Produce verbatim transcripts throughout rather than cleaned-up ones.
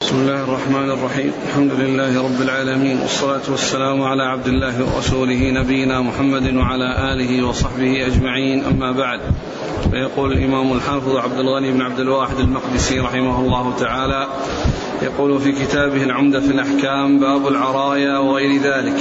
بسم الله الرحمن الرحيم. الحمد لله رب العالمين، والصلاة والسلام على عبد الله ورسوله نبينا محمد وعلى آله وصحبه أجمعين، أما بعد. فيقول الإمام الحافظ عبد الغني بن عبد الواحد المقدسي رحمه الله تعالى، يقول في كتابه العمدة في الأحكام: باب العرايا وغير ذلك.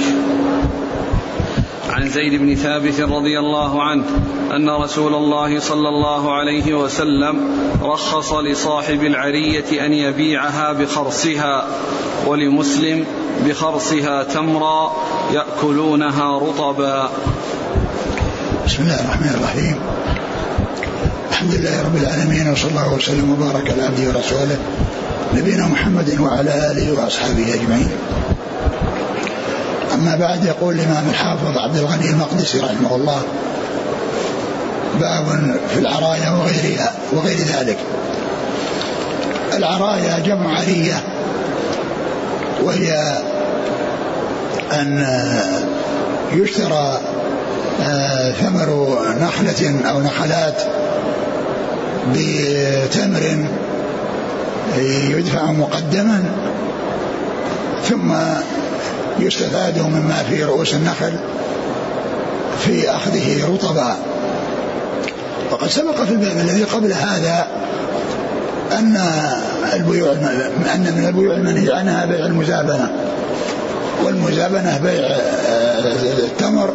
عن زيد بن ثابت رضي الله عنه أن رسول الله صلى الله عليه وسلم رخص لصاحب العرية أن يبيعها بخرصها، ولمسلم بخرصها تمرا يأكلونها رطبا. بسم الله الرحمن الرحيم. الحمد لله رب العالمين، وصلى الله وسلم وبارك على عبده ورسوله نبينا محمد وعلى آله وأصحابه أجمعين. أما بعد، يقول الإمام الحافظ عبد الغني المقدسي رحمه الله: باب في العرايا وغيرها وغير ذلك. العرايا جمع عرية، وهي أن يشترى ثمر نخلة أو نخلات بتمر يدفع مقدما، ثم يستفاد مما في رؤوس النخل في أخذه رطبا. وقد سبق في الباب الذي قبل هذا أن البيوع أن من البيوع المنهي عنها بيع المزابنة، والمزابنة بيع التمر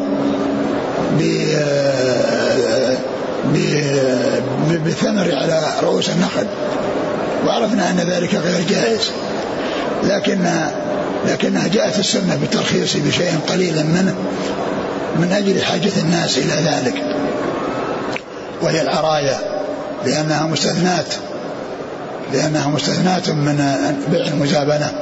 بثمر على رؤوس النخل، وعرفنا أن ذلك غير جائز، لكن لكنها جاءت السنة بالترخيص بشيء قليل منه من أجل حاجة الناس إلى ذلك، وهي العرايا، لأنها مستثنات لأنها مستثنات من بيع المزابنة.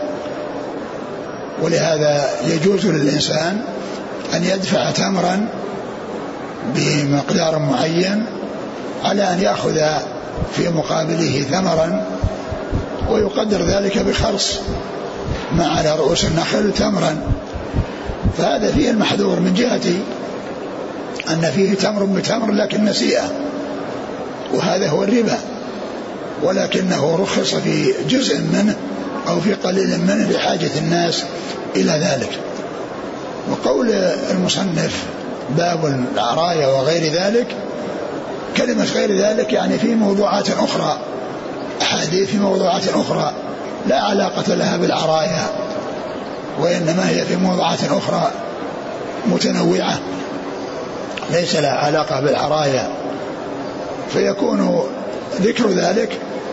ولهذا يجوز للإنسان أن يدفع تمرا بمقدار معين على أن يأخذ في مقابله ثمرا، ويقدر ذلك بخرص ما على رؤوس النخل تمرا. فهذا فيه المحذور من جهة أن فيه تمر بتمر لكن نسيئة، وهذا هو الربا، ولكنه رخص في جزء منه أو في قليل منه لحاجة الناس إلى ذلك. وقول المصنف باب العرايا وغير ذلك، كلمة غير ذلك يعني في موضوعات أخرى، أحاديث في موضوعات أخرى لا علاقة لها بالعرايا، وإنما هي في موضوعات أخرى متنوعة ليس لها علاقة بالعرايا، فيكون ذكر ذلك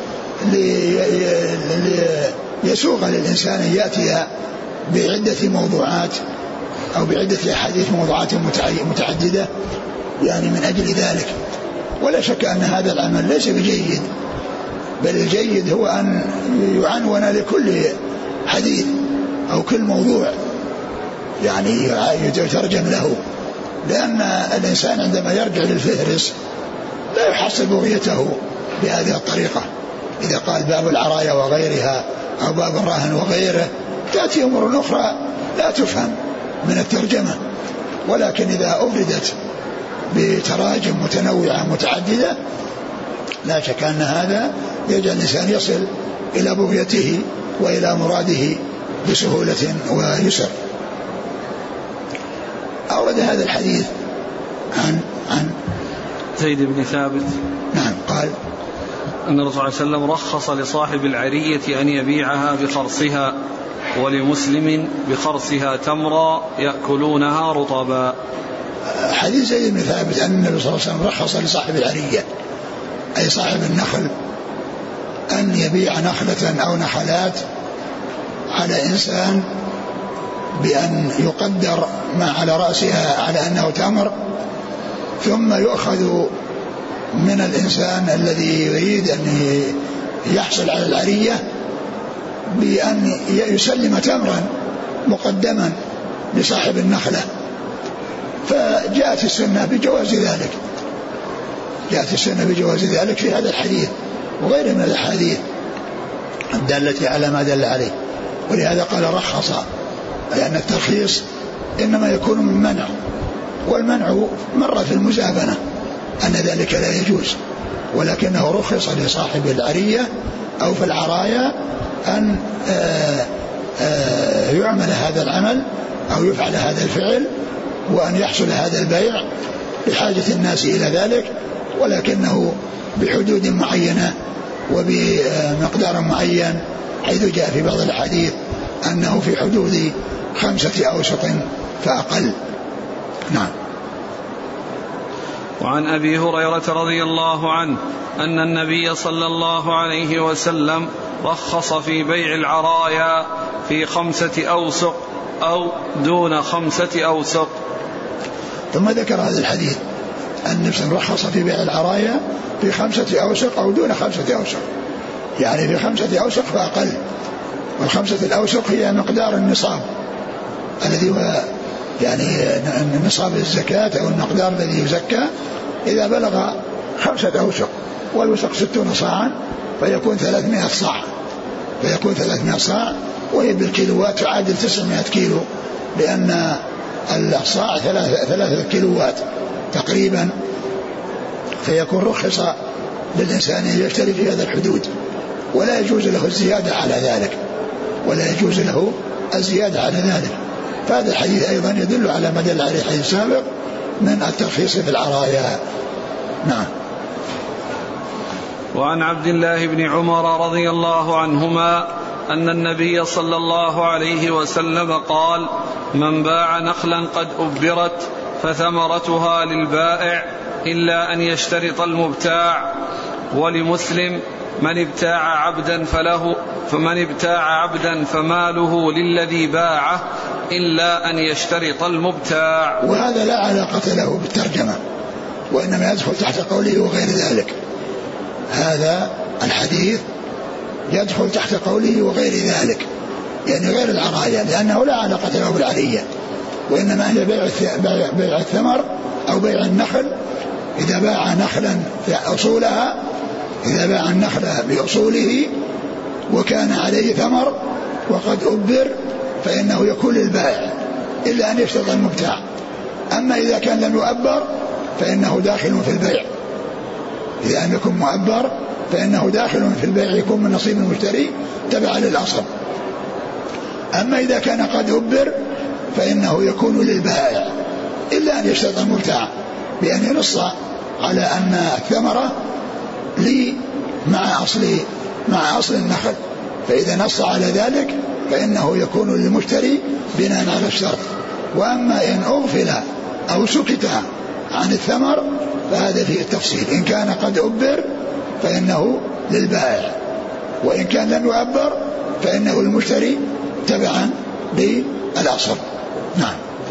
ليسوغ للإنسان أن يأتي بعدة موضوعات أو بعدة أحاديث موضوعات متعددة يعني من أجل ذلك. ولا شك أن هذا العمل ليس بجيد، بل الجيد هو أن يعنون لكل حديث أو كل موضوع يعني يترجم له، لأن الإنسان عندما يرجع للفهرس لا يحصل بغيته بهذه الطريقة. إذا قال باب العرايا وغيرها أو باب الراهن وغيره، تأتي أمور أخرى لا تفهم من الترجمة، ولكن إذا أفردت بتراجم متنوعة متعددة لا شك أن هذا يجعل الإنسان يصل إلى بغيته وإلى مراده بسهولة ويسر. أورد هذا الحديث عن عن زيد بن ثابت، نعم، قال أن الرسول صلى الله عليه وسلم رخص لصاحب العرية أن يبيعها بخرصها، ولمسلم بخرصها تمرا يأكلونها رطبا. حديث زيد بن ثابت أن النبي صلى الله عليه وسلم رخص لصاحب العرية أي صاحب النخل أن يبيع نخلة أو نخلات على إنسان بأن يقدر ما على رأسها على أنه تمر، ثم يؤخذ من الإنسان الذي يريد أن يحصل على العرية بأن يسلم تمرا مقدما لصاحب النخلة. فجاءت السنة بجواز ذلك جاءت السنة بجواز ذلك في هذا الحديث وغيره من الأحاديث الدالة على ما دل عليه. ولهذا قال رخص، لأن الترخيص إنما يكون من منع، والمنع مر في المزابنة أن ذلك لا يجوز، ولكنه رخص لصاحب العرية أو في العرايا أن آآ آآ يعمل هذا العمل أو يفعل هذا الفعل وأن يحصل هذا البيع بحاجة الناس إلى ذلك، ولكنه بحدود معينة وبمقدار معين، حيث جاء في بعض الحديث أنه في حدود خمسة أوسق فأقل. نعم. وعن أبي هريرة رضي الله عنه أن النبي صلى الله عليه وسلم رخص في بيع العرايا في خمسة أوسق أو دون خمسة أوسق. ثم ذكر هذا الحديث أن رخص في بيع العرايا في خمسة أوسق أو دون خمسة أوسق، يعني في خمسة أوسق فأقل، والخمسة الأوسق هي مقدار النصاب الذي هو يعني نصاب الزكاة أو المقدار الذي يزكى إذا بلغ خمسة أوسق، والوسق ستون صاعا فيكون ثلاثمائة صاع، فيكون ثلاثمائة صاع، وهي بالكيلوات تعادل تسعمائة كيلو، لأن الصاع ثلاثة, ثلاثة كيلوات تقريبا، فيكون رخص للإنسان أن يشتري في هذا الحدود، ولا يجوز له الزيادة على ذلك، ولا يجوز له الزيادة على ذلك. فهذا الحديث أيضا يدل على ما دل عليه الحديث السابق من الترخيص في العرايا. نعم. وعن عبد الله بن عمر رضي الله عنهما أن النبي صلى الله عليه وسلم قال: من باع نخلا قد أبرت فثمرتها للبائع إلا أن يشترط المبتاع. ولمسلم: من ابتاع عبدا فله فمن ابتاع عبدا فماله للذي باعه إلا أن يشترط المبتاع. وهذا لا علاقة له بالترجمة، وإنما يدخل تحت قوله وغير ذلك. هذا الحديث يدخل تحت قوله وغير ذلك، يعني غير العرايا، لأنه لا علاقة له بالعرية، وإنما هي بيع بيع الثمر أو بيع النخل. إذا باع نخلا في أصولها، إذا باع النخل بأصوله وكان عليه ثمر وقد أبر فإنه يكون للبائع إلا أن يشترط المبتاع. أما إذا كان لم يؤبر فإنه داخل في البيع، إذا لم يكن مؤبر فإنه داخل في البيع، يكون من نصيب المشتري تبع للأصل. أما إذا كان قد أبر فإنه يكون للبائع إلا أن يشترط المبتاع، بأن ينص على أن الثمرة لي مع أصل مع أصل النخل، فإذا نص على ذلك فإنه يكون للمشتري بناء على الشرط. وأما إن أغفل أو سكت عن الثمر فهذا فيه التفصيل، إن كان قد أبر فإنه للبائع، وإن كان لم يؤبر فإنه المشتري تبعا للأصل. نعم.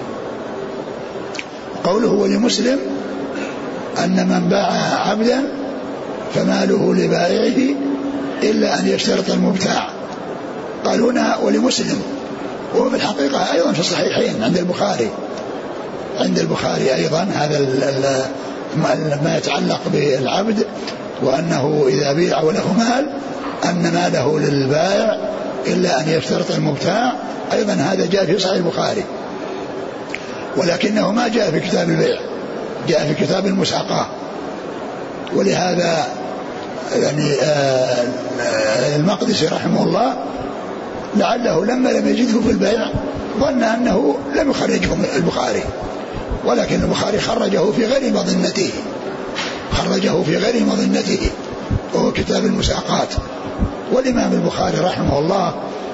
قوله ولمسلم أن من باع عبدا فماله لبائعه إلا أن يشترط المبتاع. قال هنا ولمسلم، وهو في الحقيقة أيضا في الصحيحين عند البخاري، عند البخاري أيضا هذا ما يتعلق بالعبد، وأنه إذا بيع وله مال أن ماله للبائع إلا أن يشترط المبتاع. أيضا هذا جاء في صحيح البخاري، ولكنه ما جاء في كتاب البيع، جاء في كتاب المساقاه. ولهذا يعني المقدسي رحمه الله لعله لما لم يجده في البيع ظن أنه لم يخرجه البخاري، ولكن البخاري خرجه في غير مظنته، خرجه في غير مظنته وهو كتاب المساقات. والإمام البخاري رحمه الله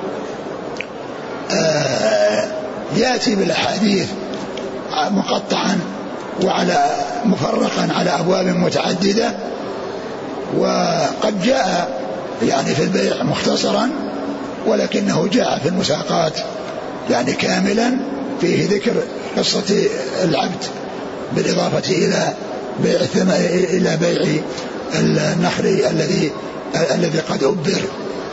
يأتي بالأحاديث مقطعا وعلى مفرقا على أبواب متعددة، وقد جاء يعني في البيع مختصرا، ولكنه جاء في المساقات يعني كاملا فيه ذكر قصة العبد بالإضافة إلى بيع إلى بيع النخل الذي الذي قد أبر،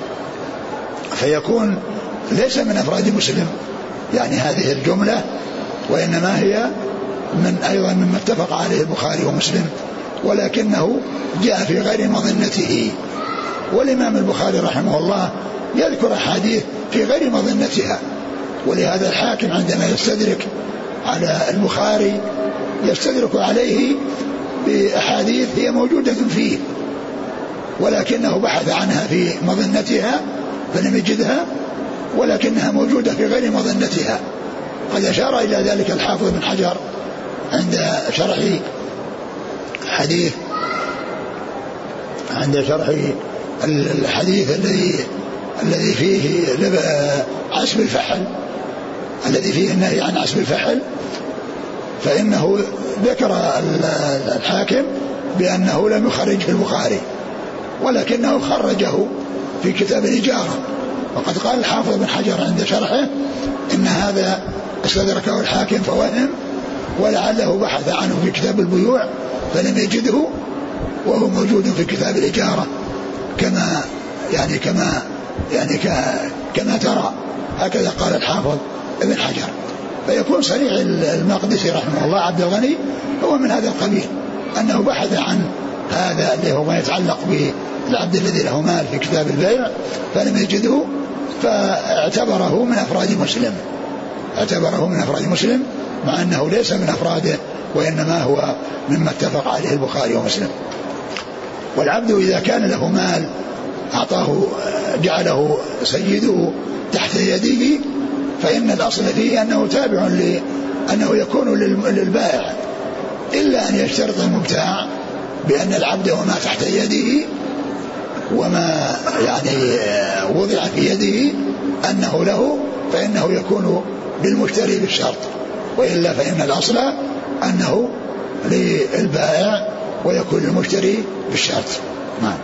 فيكون ليس من أفراد مسلم يعني هذه الجملة، وإنما هي من أيضا مما اتفق عليه البخاري ومسلم، ولكنه جاء في غير مظنته. والإمام البخاري رحمه الله يذكر أحاديث في غير مظنتها، ولهذا الحاكم عندما يستدرك على البخاري يستدرك عليه بأحاديث هي موجودة فيه، ولكنه بحث عنها في مظنتها فلم يجدها ولكنها موجودة في غير مظنتها. قد أشار إلى ذلك الحافظ بن حجر عند شرح حديث عند شرح الحديث الذي الذي فيه عسب الفحل الذي فيه النهي عن عسب الفحل، فإنه ذكر الحاكم بأنه لم يخرجه البخاري ولكنه خرجه في كتاب الإجارة. وقد قال الحافظ بن حجر عند شرحه إن هذا استدركه الحاكم فوهم ولعله بحث عنه في كتاب البيوع فلم يجده وهو موجود في كتاب الإجارة كما يعني كما يعني كما ترى. هكذا قال الحافظ ابن حجر. فيكون صريح المقدسي رحمه الله عبد الغني هو من هذا القبيل، أنه بحث عن هذا اللي هو ما يتعلق بالعبد الذي له مال في كتاب البيع فلم يجده فاعتبره من أفراد مسلم اعتبره من أفراد مسلم مع أنه ليس من أفراده وإنما هو مما اتفق عليه البخاري ومسلم. والعبد إذا كان له مال أعطاه جعله سيده تحت يده فإن الأصل فيه أنه تابع لأنه يكون للبائع، إلا أن يشترط المبتاع بأن العبد وما تحت يده وما يعني وضع في يده أنه له فإنه يكون للمشتري بالشرط، وإلا فإن الأصل أنه للبائع ويكون للمشتري بالشرط. نعم.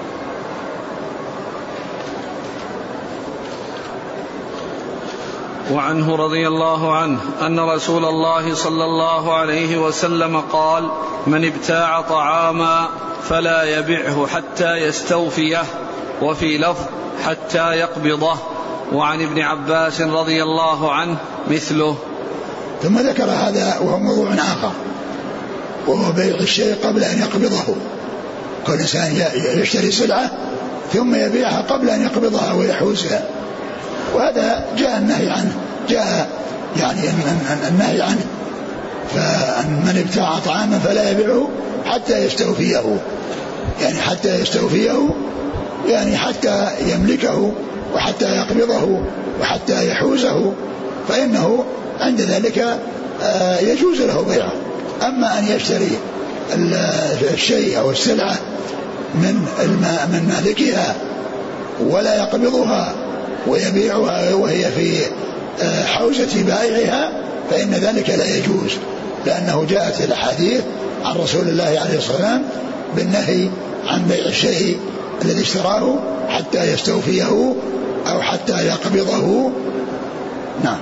وعنه رضي الله عنه أن رسول الله صلى الله عليه وسلم قال: من ابتاع طعاما فلا يبعه حتى يستوفيه، وفي لفظ حتى يقبضه. وعن ابن عباس رضي الله عنه مثله. ثم ذكر هذا وهو موضوع آخر وهو بيع الشيء قبل أن يقبضه. كل إنسان يشتري سلعة ثم يبيعها قبل أن يقبضها ويحوزها، وهذا جاء النهي عنه جاء يعني النهي عنه. فمن ابتاع طعاما فلا يبيعه حتى يستوفيه، يعني حتى يستوفيه يعني حتى يملكه وحتى يقبضه وحتى يحوزه، فإنه عند ذلك يجوز له بيعه. أما أن يشتري الشيء أو السلعة من من مالكها ولا يقبضها ويبيعها وهي في حوزة بائعها فإن ذلك لا يجوز، لأنه جاءت الأحاديث عن رسول الله عليه الصلاة والسلام بالنهي عن بيع الشيء الذي اشتراه حتى يستوفيه أو حتى يقبضه. نعم.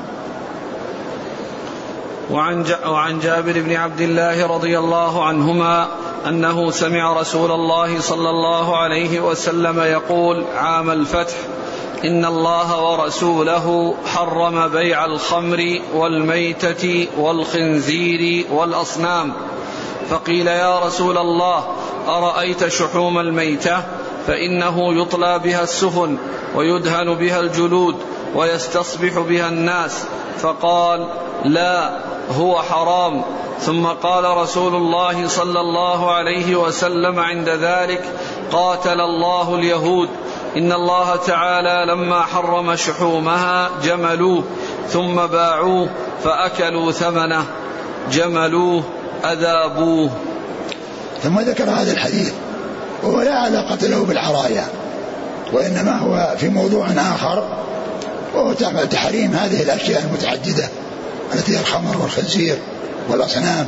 وعن جابر بن عبد الله رضي الله عنهما أنه سمع رسول الله صلى الله عليه وسلم يقول عام الفتح: إن الله ورسوله حرم بيع الخمر والميتة والخنزير والأصنام. فقيل: يا رسول الله، أرأيت شحوم الميتة؟ فإنه يطلى بها السفن ويدهن بها الجلود ويستصبح بها الناس. فقال: لا، هو حرام. ثم قال رسول الله صلى الله عليه وسلم عند ذلك: قاتل الله اليهود، إن الله تعالى لما حرم شحومها جملوه ثم باعوه فأكلوا ثمنه، جملوه أذابوه. ثم ذكر هذا الحديث وهو لا علاقة له بالعرايا، وإنما هو في موضوع آخر وهو تحريم هذه الأشياء المتعددة التي هي الخمر والخنزير والأصنام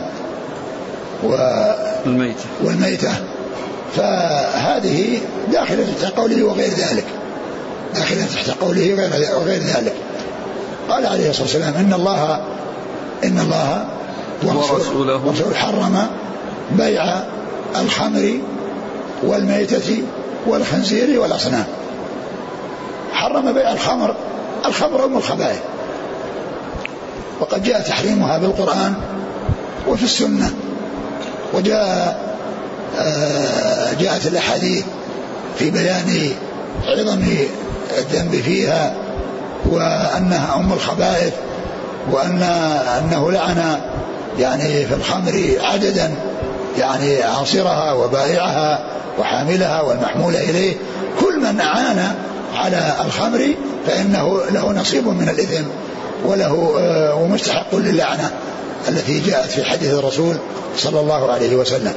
والميتة, والميتة. فهذه داخلة تحت قوله وغير ذلك داخلة تحت قوله وغير ذلك. قال عليه الصلاة والسلام: إن الله إن الله ورسوله, ورسوله حرم بيع الخمر والميتة والخنزير والأصنام. حرم بيع الخمر. الخمر أم الخبائث، وقد جاء تحريمها بالقرآن وفي السنة، وجاء جاءت الأحاديث في بيان عظم الذنب فيها وأنها أم الخبائث، وأن أنه لعن يعني في الخمر عددا، يعني عاصرها وبائعها وحاملها والمحمول إليه، كل من أعان على الخمر فإنه له نصيب من الإثم وله ومستحق للعنة التي جاءت في حديث الرسول صلى الله عليه وسلم.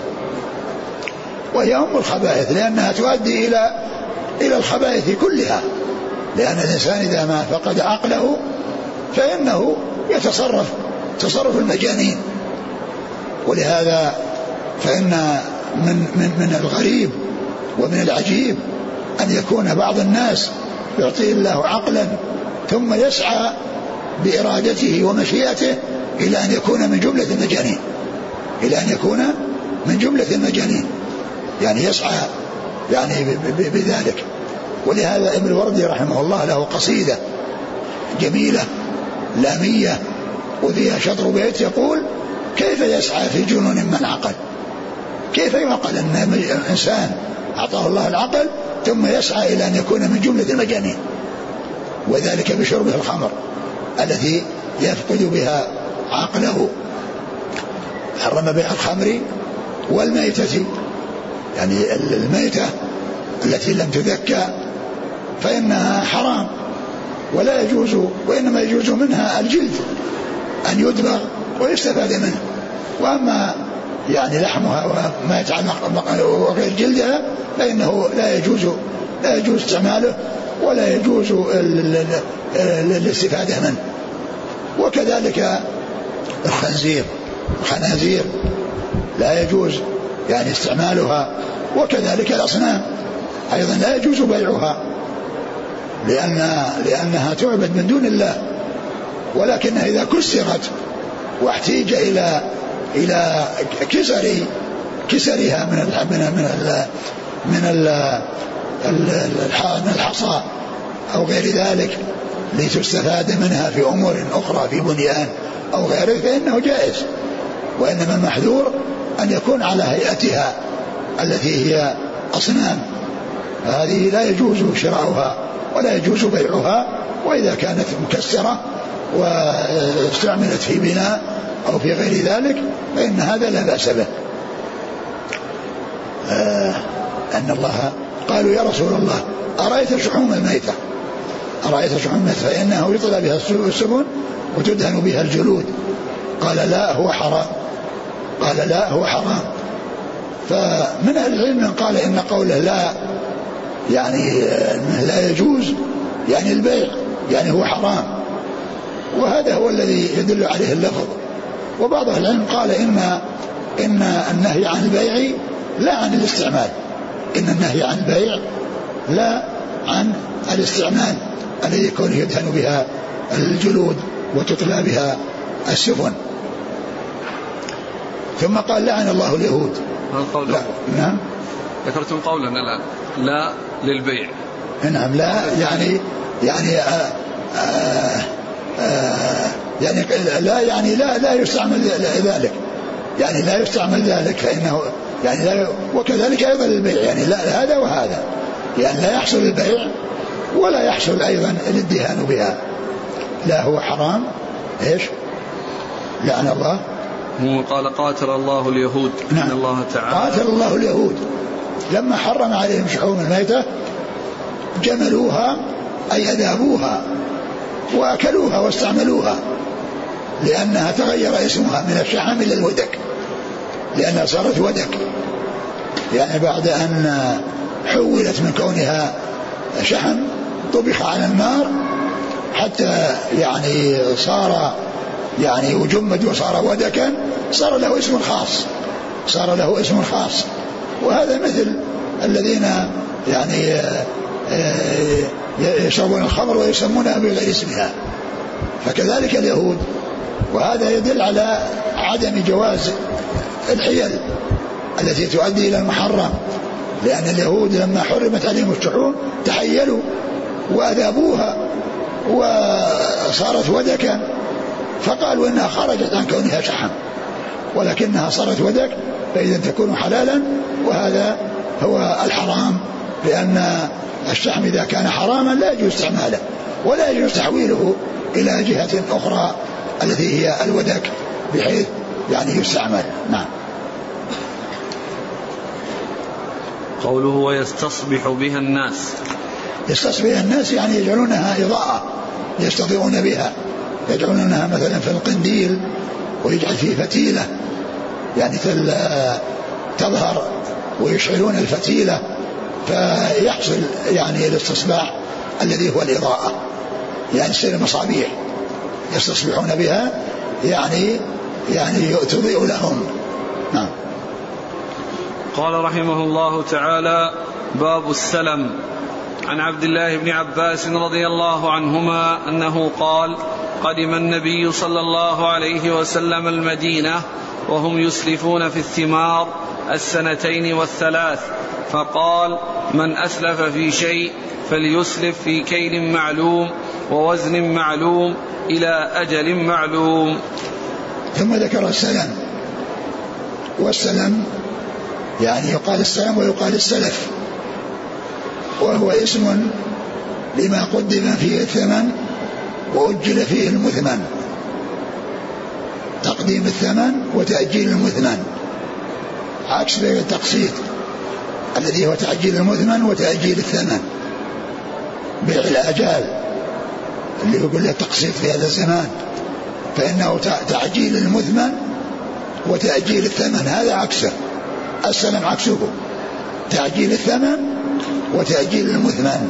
وهي أم الخبائث لأنها تؤدي إلى إلى الخبائث كلها، لأن الإنسان إذا ما فقد عقله فإنه يتصرف تصرف المجانين. ولهذا فإن من, من, من الغريب ومن العجيب أن يكون بعض الناس يعطيه الله عقلا ثم يسعى بإرادته ومشيئته إلى أن يكون من جملة المجانين، إلى أن يكون من جملة المجانين، يعني يسعى يعني بذلك. ولهذا ابن الوردي رحمه الله له قصيدة جميلة لامية وفيها شطر بيت يقول: كيف يسعى في جنون من عقل؟ كيف يعقل أن إنسان أعطاه الله العقل ثم يسعى إلى أن يكون من جملة المجانين؟ وذلك بشربه الخمر التي يفقد بها عقله. حرم بيع الخمر والميتة، يعني الميتة التي لم تذكى فإنها حرام ولا يجوز، وإنما يجوز منها الجلد أن يدبغ ويستفاد منه. وأما يعني لحمها وما يتعلق وغير جلدها فإنه لا يجوز لا يجوز استعماله ولا يجوز الاستفادة منه. وكذلك الخنزير الخنازير لا يجوز يعني استعمالها، وكذلك الأصنام أيضا لا يجوز بيعها لأن لأنها تعبد من دون الله، ولكنها إذا كسرت واحتيج إلى إلى كسر كسرها من ال من ال من ال من, ال من الحصى أو غير ذلك لتستفاد منها في أمور أخرى في بنيان أو غيره فإنه جائز. وإنما المحذور أن يكون على هيئتها التي هي أصنام، هذه لا يجوز شراؤها ولا يجوز بيعها. وإذا كانت مكسرة واستعملت في بناء أو في غير ذلك فإن هذا لا بأس به. آه أن الله قالوا: يا رسول الله أرأيت شحوم الميتة أرأيت شحوم الميتة فإنه يطلى بها السبن وتدهن بها الجلود. قال: لا هو حرام قال لا هو حرام. فمن أهل العلم من قال إن قوله لا يعني لا يجوز يعني البيع يعني هو حرام، وهذا هو الذي يدل عليه اللفظ. وبعض أهل العلم قال إن إن النهي عن البيع لا عن الاستعمال، إن النهي عن البيع لا عن الاستعمال الذي يكون يدهن بها الجلود وتطلى بها السفن. ثم قال: لعن الله اليهود. لا. نعم ذكرتم قولا الآن لا للبيع. نعم لا يعني يعني آآ آآ آآ يعني لا يعني لا لا يستعمل ذلك، يعني لا يستعمل ذلك فإنه يعني لا. وكذلك أيضا البيع يعني لا هذا وهذا، يعني لا يحصل البيع ولا يحصل أيضا الادهان بها. لا هو حرام. إيش؟ لعن الله. هو قال: قاتل الله اليهود. نعم. الله تعالى قاتل الله اليهود لما حرم عليهم شحوم الميتة جملوها أي أذابوها وأكلوها واستعملوها، لأنها تغير اسمها من الشحم إلى الودك، لأنها صارت ودك، يعني بعد أن حولت من كونها شحم طبخ على النار حتى يعني صار يعني وجمد وصار ودكا، صار له اسم خاص صار له اسم خاص. وهذا مثل الذين يعني يشربون الخمر ويسمونها بغير اسمها، فكذلك اليهود. وهذا يدل على عدم جواز الحيل التي تؤدي إلى المحرم، لأن اليهود لما حرمت عليهم الشحوم تحيلوا وأذابوها وصارت ودكا، فقالوا إنها خرجت عن كونها شحم ولكنها صارت ودك، فإذا تكون حلالا. وهذا هو الحرام، لأن الشحم إذا كان حراما لا يجوز استعماله ولا يجوز تحويله إلى جهة أخرى التي هي الودك بحيث يعني يستعمل. نعم. قوله: ويستصبح بها الناس. يستصبح الناس يعني يجعلونها إضاءة يستضيئون بها، يجعلونها مثلا في القنديل ويجعل فيه فتيلة يعني تظهر ويشعلون الفتيلة فيحصل يعني الاستصباح الذي هو الإضاءة، يعني يصير مصابيح يستصبحون بها يعني يعني تضيء لهم. نعم. قال رحمه الله تعالى: باب السلم. عن عبد الله بن عباس رضي الله عنهما أنه قال: قدم النبي صلى الله عليه وسلم المدينة وهم يسلفون في الثمار السنتين والثلاث، فقال: من أسلف في شيء فليسلف في كيل معلوم ووزن معلوم إلى أجل معلوم. ثم ذكر السلم، والسلم يعني يقال السلم ويقال السلف، وهو اسم لما قدم فيه الثمن وأجل فيه المثمن، تقديم الثمن وتأجيل المثمن، عكس بيع التقسيط الذي هو تأجيل المثمن وتأجيل الثمن. بيع الآجال اللي يقول له التقسيط في هذا الزمان فإنه تعجيل المثمن وتأجيل الثمن، هذا عكسه. السلم عكسه، تعجيل الثمن وتأجيل المثمن.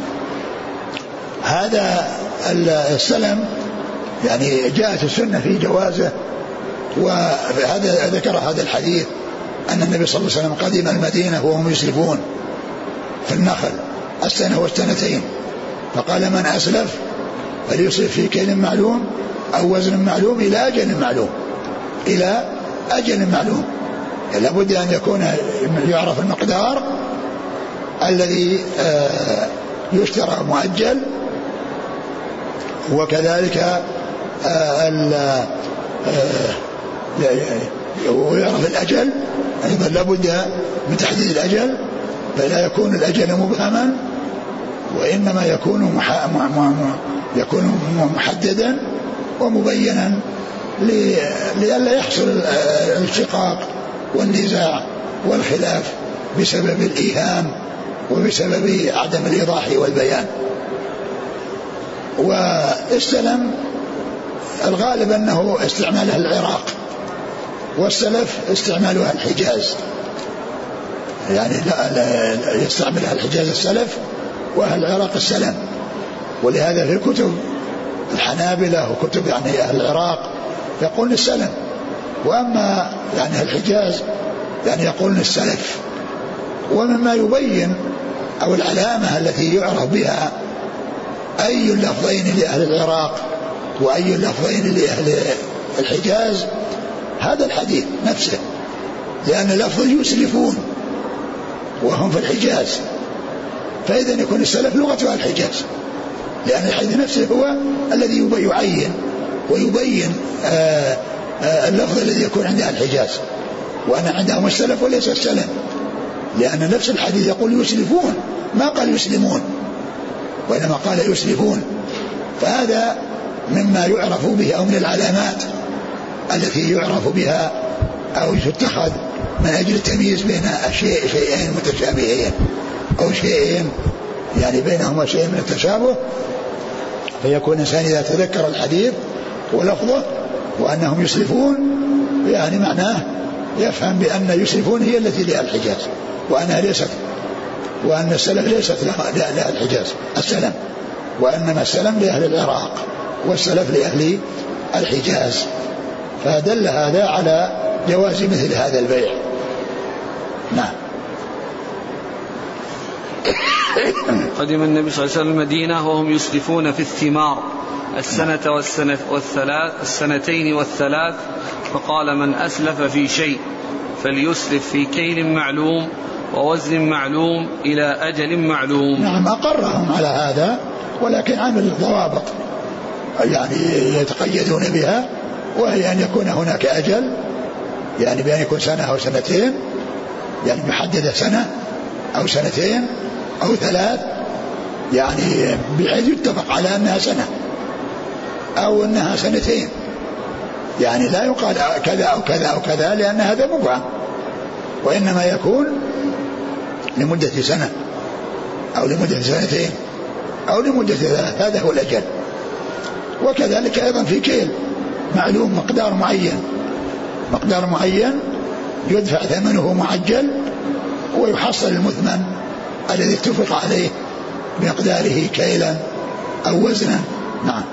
هذا السلم يعني جاءت السنة في جوازه، وهذا ذكر هذا الحديث أن النبي صلى الله عليه وسلم قدم المدينة وهم يسلفون في النخل السنة والسنتين، فقال: من أسلف فليسلف في كيل معلوم أو وزن معلوم إلى أجل معلوم، إلى أجل معلوم. لابد أن يكون يعرف المقدار الذي يشترى مؤجل، وكذلك ويعرف الأجل أيضا، لابد من تحديد الأجل، فلا يكون الأجل مبهما وإنما يكون يكون محددا ومبينا لئلا يحصل الاشتقاق والنزاع والخلاف بسبب الإيهام وبسبب عدم الإيضاح والبيان. والسلم الغالب أنه استعمالها العراق، والسلف استعمالها الحجاز، يعني لا لا يستعملها الحجاز السلف وأهل العراق السلم. ولهذا في كتب الحنابلة وكتب يعني أهل العراق يقولون السلم، وأما يعني الحجاز يعني يقولون السلف. ومما يبين أو العلامة التي يعرف بها أي اللفظين لأهل العراق وأي اللفظين لأهل الحجاز هذا الحديث نفسه، لأن لفظ يسلفون وهم في الحجاز، فإذا يكون السلف لغة الحجاز، لأن الحديث نفسه هو الذي يعين ويبين آآ آآ اللفظ الذي يكون عند الحجاز، وأنا عندهم السلف وليس السلم، لأن نفس الحديث يقول يسلفون، ما قال يسلمون وإنما قال يسلفون. فهذا مما يعرف به أو من العلامات التي يعرف بها أو تتخذ من أجل التمييز بين شيء شيئين متشابهين أو شيئين يعني بينهما شيء من التشابه، فيكون الإنسان إذا تذكر الحديث ولفظه وأنهم يسلفون يعني معناه يفهم بأن يسلفون هي التي لها الحجاز وأنها ليست، وأن السلف ليست لها الحجاز السلم، وأنما السلم لأهل العراق والسلف لأهل الحجاز. فدل هذا على جواز مثل هذا البيع. نعم. قدم النبي صلى الله عليه وسلم المدينة وهم يسلفون في الثمار السنة والسنة والثلاث السنتين والثلاث، فقال: من أسلف في شيء فليسلف في كيل معلوم ووزن معلوم إلى أجل معلوم. نعم، أقرهم على هذا، ولكن عمل ضوابط يعني يتقيدون بها، وهي أن يكون هناك أجل يعني بأن يكون سنة أو سنتين، يعني محددة سنة أو سنتين أو ثلاث، يعني بحيث يتفق على أنها سنة أو أنها سنتين، يعني لا يقال كذا أو كذا أو كذا لأن هذا مبهم، وإنما يكون لمدة سنة أو لمدة سنتين. أو لمدة ثلاث، هذا هو الأجل. وكذلك أيضا في كيل معلوم مقدار معين، مقدار معين يدفع ثمنه معجل ويحصل المثمن الذي اتفق عليه بمقداره كيلا أو وزنا. نعم.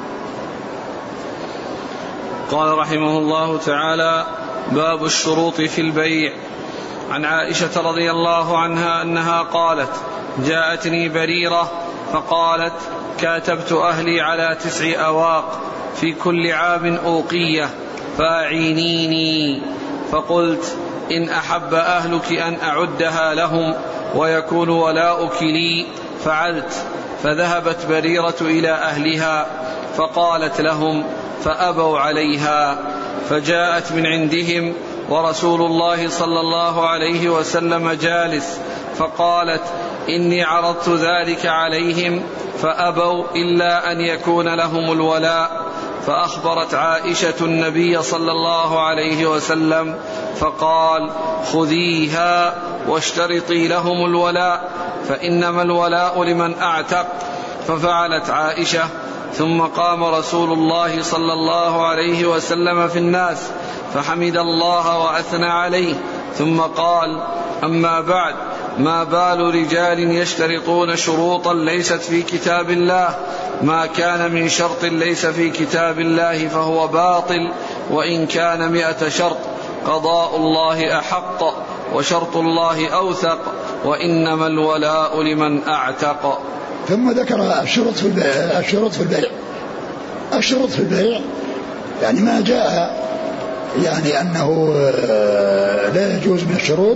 قال رحمه الله تعالى: باب الشروط في البيع. عن عائشة رضي الله عنها أنها قالت: جاءتني بريرة فقالت: كاتبت أهلي على تسع أواق في كل عام أوقية فأعينيني. فقلت: إن أحب أهلك أن أعدها لهم ويكون ولاؤك لي فعلت. فذهبت بريرة إلى أهلها فقالت لهم فأبوا عليها، فجاءت من عندهم ورسول الله صلى الله عليه وسلم جالس، فقالت: إني عرضت ذلك عليهم فأبوا إلا أن يكون لهم الولاء. فأخبرت عائشة النبي صلى الله عليه وسلم فقال: خذيها واشترطي لهم الولاء فإنما الولاء لمن أعتق. ففعلت عائشة. ثم قام رسول الله صلى الله عليه وسلم في الناس فحمد الله وأثنى عليه، ثم قال: أما بعد، ما بال رجال يشترطون شروطا ليست في كتاب الله؟ ما كان من شرط ليس في كتاب الله فهو باطل، وإن كان مئة شرط. قضاء الله أحق وشرط الله أوثق، وإنما الولاء لمن أعتق. ثم ذكر الشروط في البيع. الشروط في البيع الشروط في البيع يعني ما جاء يعني أنه لا يجوز من الشروط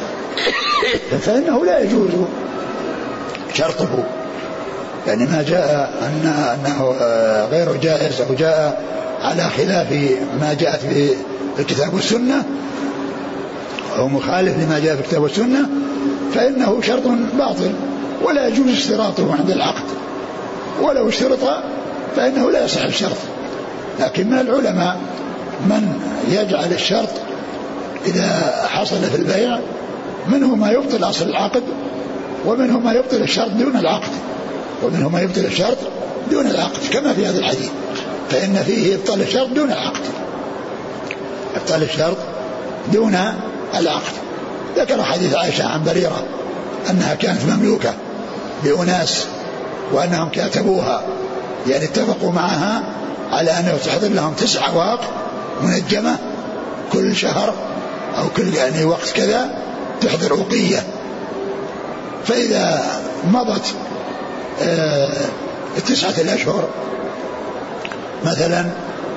فإنه لا يجوز شرطه، يعني ما جاء أنه غير جائز أو جاء على خلاف ما جاءت في الكتاب والسنة أو مخالف لما جاء في الكتاب والسنة فإنه شرط باطل ولا يجوز اشتراطه عند العقد، ولو اشترط فإنه لا يصح الشرط. لكن من العلماء من يجعل الشرط إذا حصل في البيع منه ما يبطل أصل العقد، ومنه ما يبطل الشرط دون العقد، ومنه ما يبطل الشرط دون العقد، كما في هذا الحديث، فإن فيه يبطل الشرط دون العقد، يبطل الشرط دون العقد. ذكر حديث عائشة عن بريرة أنها كانت مملوكة بأناس وأنهم كاتبوها، يعني اتفقوا معها على أنه تحضر لهم تسع أواق منجمة كل شهر أو كل يعني وقت كذا تحضر أوقية، فإذا مضت آه التسعة الأشهر مثلا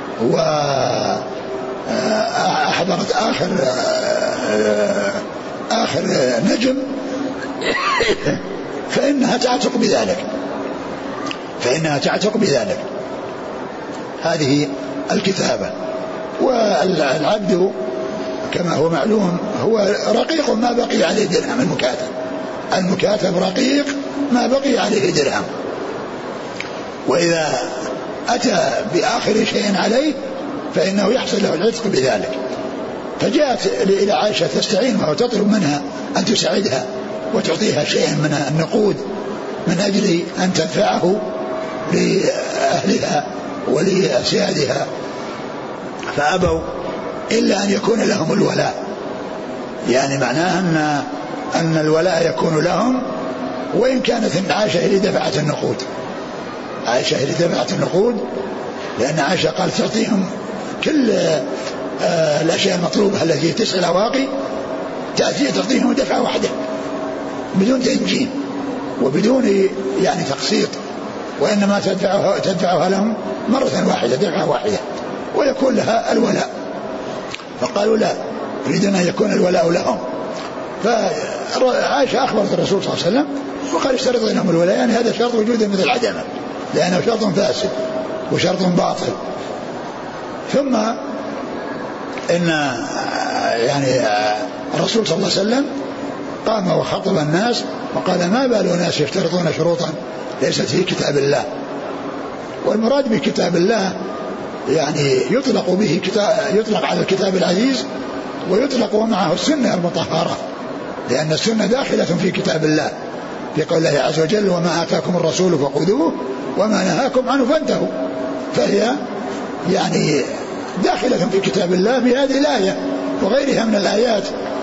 وأحضرت آخر آه آخر نجم فإنها تعتق بذلك فإنها تعتق بذلك هذه الكتابة. والعبد كما هو معلوم هو رقيق ما بقي عليه درهم، المكاتب المكاتب رقيق ما بقي عليه درهم، وإذا أتى بآخر شيء عليه فإنه يحصل له العتق بذلك. فجاءت إلى عائشة تستعينها وتطلب منها أن تساعدها وتعطيها شيئا من النقود من أجل أن تدفعه لأهلها ولأسيادها، فأبوا إلا أن يكون لهم الولاء، يعني معناه أن, أن الولاء يكون لهم، وإن كانت عائشة اللي دفعت النقود عائشة اللي دفعت النقود لأن عائشة قال تعطيهم كل آه الأشياء المطلوبة التي تسع الأواقي تأتي تعطيهم دفعة واحدة بدون تنجيم وبدون يعني تقسيط، وإنما تدفعها, تدفعها لهم مرة واحدة دفعة واحدة ويكون لها الولاء. فقالوا لا، يريدون أن يكون الولاء لهم. فعائشة أخبرت الرسول صلى الله عليه وسلم وقال اشترط لهم الولاء، يعني هذا شرط وجوده مثل عدمه لأنه شرط فاسد وشرط باطل. ثم إن يعني الرسول صلى الله عليه وسلم قام وخطب الناس وقال ما بال الناس يشترطون شروطا ليست في كتاب الله. والمراد بكتاب الله يعني يطلق به كتاب، يطلق على الكتاب العزيز ويطلق معه السنة المطهرة، لأن السنة داخلة في كتاب الله، في قول الله عز وجل وما آتاكم الرسول فخذوه وما نهاكم عنه فانتهوا، فهي يعني داخلة في كتاب الله بهذه الآية وغيرها من الآيات،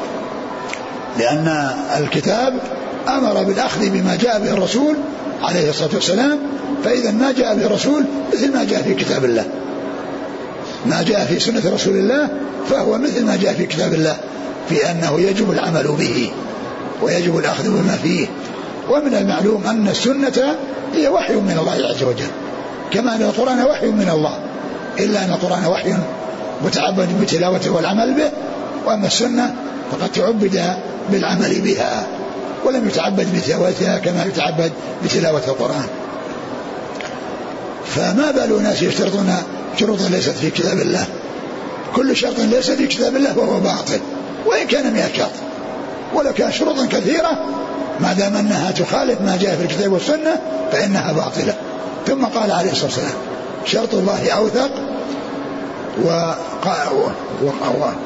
لأن الكتاب أمر بالأخذ بما جاء به الرسول عليه الصلاة والسلام، فإذا ما جاء به الرسول مثل ما جاء في كتاب الله، ما جاء في سنة رسول الله فهو مثل ما جاء في كتاب الله في أنه يجب العمل به ويجب الأخذ بما فيه. ومن المعلوم أن السنة هي وحي من الله عز وجل، كما أن القرآن وحي من الله، إلا أن القرآن وحي متعبد بتلاوته والعمل به، وأما السنة فقد تعبد بالعمل بها ولم يتعبد بتلاوتها كما يتعبد بتلاوة القرآن. فما بال ناس يشترطون شروطا ليست في كتاب الله؟ كل شرط ليس في كتاب الله وهو باطل وإن كان مئة شرط، ولو كان شروطا كثيرة ما دام أنها تخالف ما جاء في الكتاب والسنة فإنها باطلة. ثم قال عليه الصلاة والسلام شرط الله أوثق وقضاء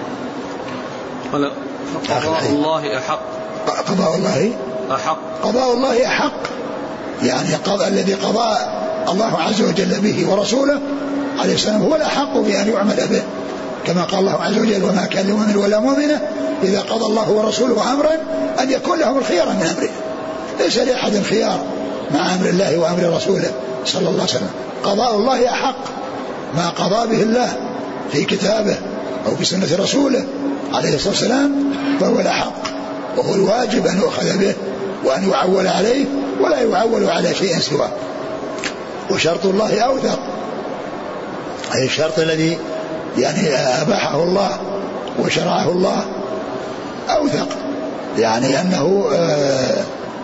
الله أحق. قضاء الله أحق قضاء الله أحق، يعني قضاء الذي قضى الله عز وجل به ورسوله عليه السلام هو الأحق بأن يعمل به، كما قال الله عز وجل وما كان لمؤمن ولا مؤمنة إذا قضى الله ورسوله أمرا أن يكون لهم الخيار من أمره. ليس لأحد خيار مع أمر الله وأمر رسوله صلى الله عليه وسلم. قضاء الله أحق، ما قضى به الله في كتابه أو في سنة رسوله عليه الصلاة والسلام فهو الأحق، وهو الواجب أن يؤخذ به وأن يعول عليه ولا يعول على شيء سواه. وشرط الله أوثق، أي الشرط الذي يعني أباحه الله وشرعه الله أوثق، يعني أنه آآ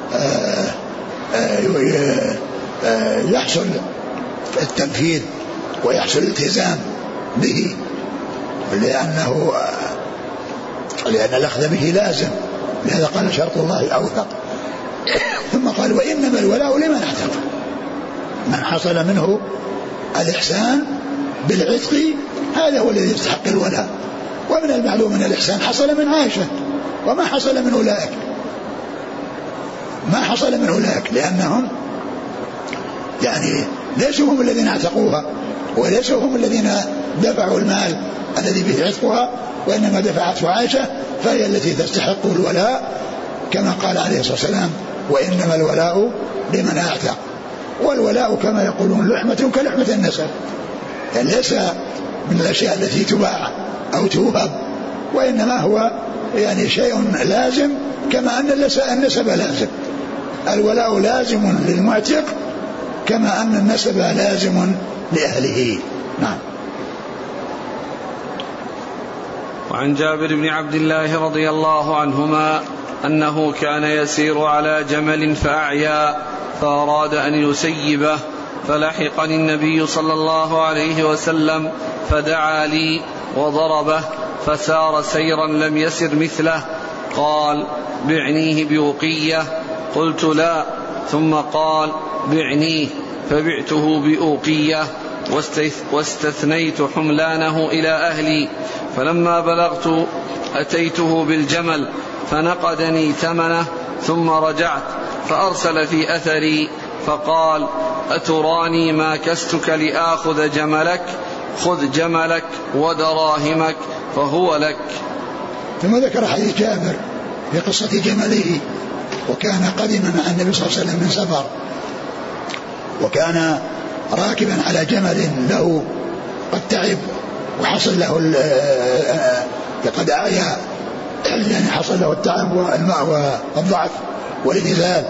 آآ آآ يحصل التنفيذ ويحصل الالتزام به، لأنه لأن الأخذ به لازم، لهذا قال شرط الله أوثق. ثم قال وإنما الولاء لمن اعتق، من حصل منه الإحسان بالعتق هذا هو الذي يستحق الولاء. ومن المعلوم أن الإحسان حصل من عائشة وما حصل من أولئك، ما حصل من أولئك، لأنهم يعني ليسوا هم الذين اعتقوها وليسوا هم الذين دفعوا المال الذي به عتقها، وإنما دفعته عائشة، فهي التي تستحق الولاء كما قال عليه الصلاة والسلام وإنما الولاء لمن اعتق. والولاء كما يقولون لحمة كلحمة النسب، يعني ليس من الأشياء التي تباع أو توهب، وإنما هو يعني شيء لازم كما أن النسب لازم. الولاء لازم للمعتق كما أن النسب لازم لأهله. نعم. وعن جابر بن عبد الله رضي الله عنهما أنه كان يسير على جمل فأعيا فأراد أن يسيبه، فلحقني النبي صلى الله عليه وسلم فدعا لي وضربه فسار سيرا لم يسر مثله. قال بعنيه بأوقية، قلت لا، ثم قال بعنيه، فبعته بأوقية واستثنيت حملانه إلى أهلي، فلما بلغت أتيته بالجمل فنقدني ثمنه ثم رجعت فأرسل في أثري فقال أتراني ما كستك لآخذ جملك؟ خذ جملك ودراهمك فهو لك. ثم ذكر حديث جابر في قصة جمله، وكان قدما مع النبي صلى الله عليه وسلم من سفر، وكان راكبا على جمل له قد تعب وحصل له قد أعيا، يعني حصل له التعب والماء والضعف والإنزال،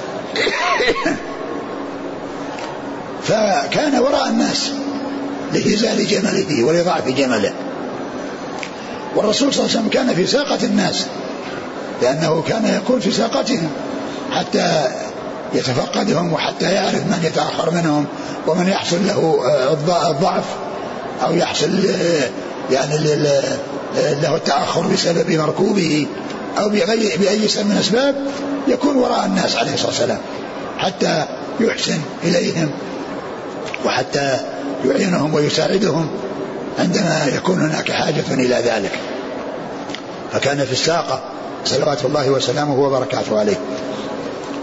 فكان وراء الناس لهزال جمله ولضعف جمله. والرسول صلى الله عليه وسلم كان في ساقة الناس، لأنه كان يكون في ساقتهم حتى يتفقدهم وحتى يعرف من يتأخر منهم ومن يحصل له الضعف أو يحصل يعني له التأخر بسبب مركوبه أو بأي سبب من أسباب، يكون وراء الناس عليه الصلاة والسلام حتى يحسن إليهم وحتى يعينهم ويساعدهم عندما يكون هناك حاجة إلى ذلك. فكان في الساقة صلوات الله وسلامه وبركاته عليه.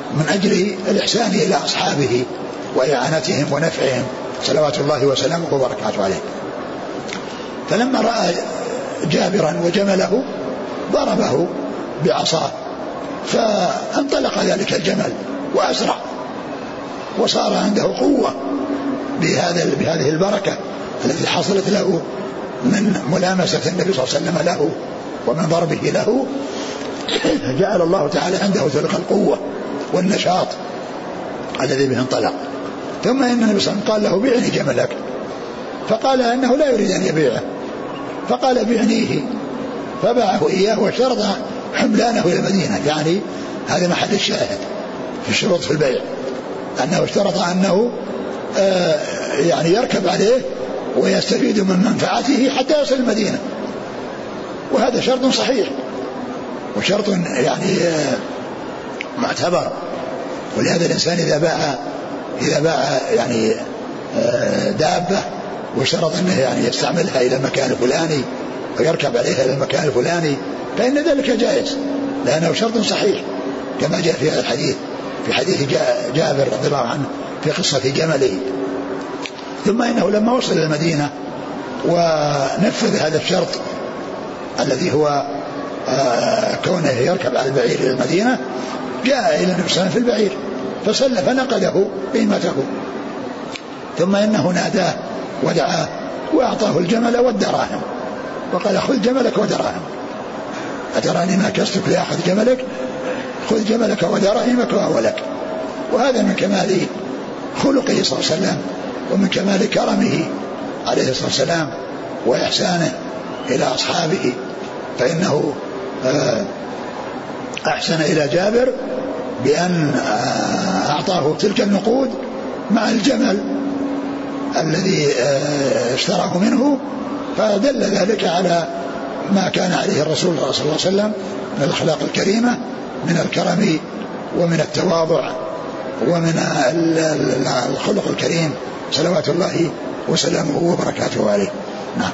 من أجل الإحسان إلى أصحابه وإعانتهم ونفعهم صلوات الله وسلامه وبركاته عليه. فلما رأى جابرا وجمله ضربه بعصاه فانطلق ذلك الجمل وأسرع وصار عنده قوة بهذا بهذه البركة التي حصلت له من ملامسة النبي صلى الله عليه وسلم له ومن ضربه له. جعل الله تعالى عنده تلك القوة والنشاط الذي به انطلق. ثم إن النبي صلى الله عليه وسلم قال له بعني جملك، فقال أنه لا يريد أن يبيعه، فقال بعنيه، فباعه إياه وشرط حملانه إلى المدينة. يعني هذا محل الشاهد في الشروط في البيع، أنه اشترط أنه آه يعني يركب عليه ويستفيد من منفعته حتى يصل المدينة، وهذا شرط صحيح وشرط يعني آه معتبر. ولهذا الإنسان إذا باع إذا باع يعني آه دابة وشرط أنه يعني يستعملها إلى المكان الفلاني ويركب عليها إلى المكان الفلاني فإن ذلك جائز، لأنه شرط صحيح كما جاء في الحديث في حديث جابر رضي الله عنه في قصة جمله. ثم إنه لما وصل إلى المدينة ونفذ هذا الشرط الذي هو آه كونه يركب على البعير إلى المدينة، جاء إلى النبي صلى الله عليه وسلم في البعير فسل فنقده قيمته، ثم إنه ناداه ودعاه وأعطاه الجمل والدراهم وقال خذ جملك ودراهم، أتراني ما كستك لأخذ جملك، خذ جملك ودراهمك وهو لك. وهذا من كمال خلقه صلى الله عليه وسلم ومن كمال كرمه عليه الصلاة والسلام وإحسانه إلى أصحابه، فإنه أحسن إلى جابر بأن أعطاه تلك النقود مع الجمل الذي اشتراه منه، فدل ذلك على ما كان عليه الرسول صلى الله عليه وسلم من الأخلاق الكريمة من الكرم ومن التواضع ومن الخلق الكريم صلوات الله وسلامه وبركاته عليه. نعم.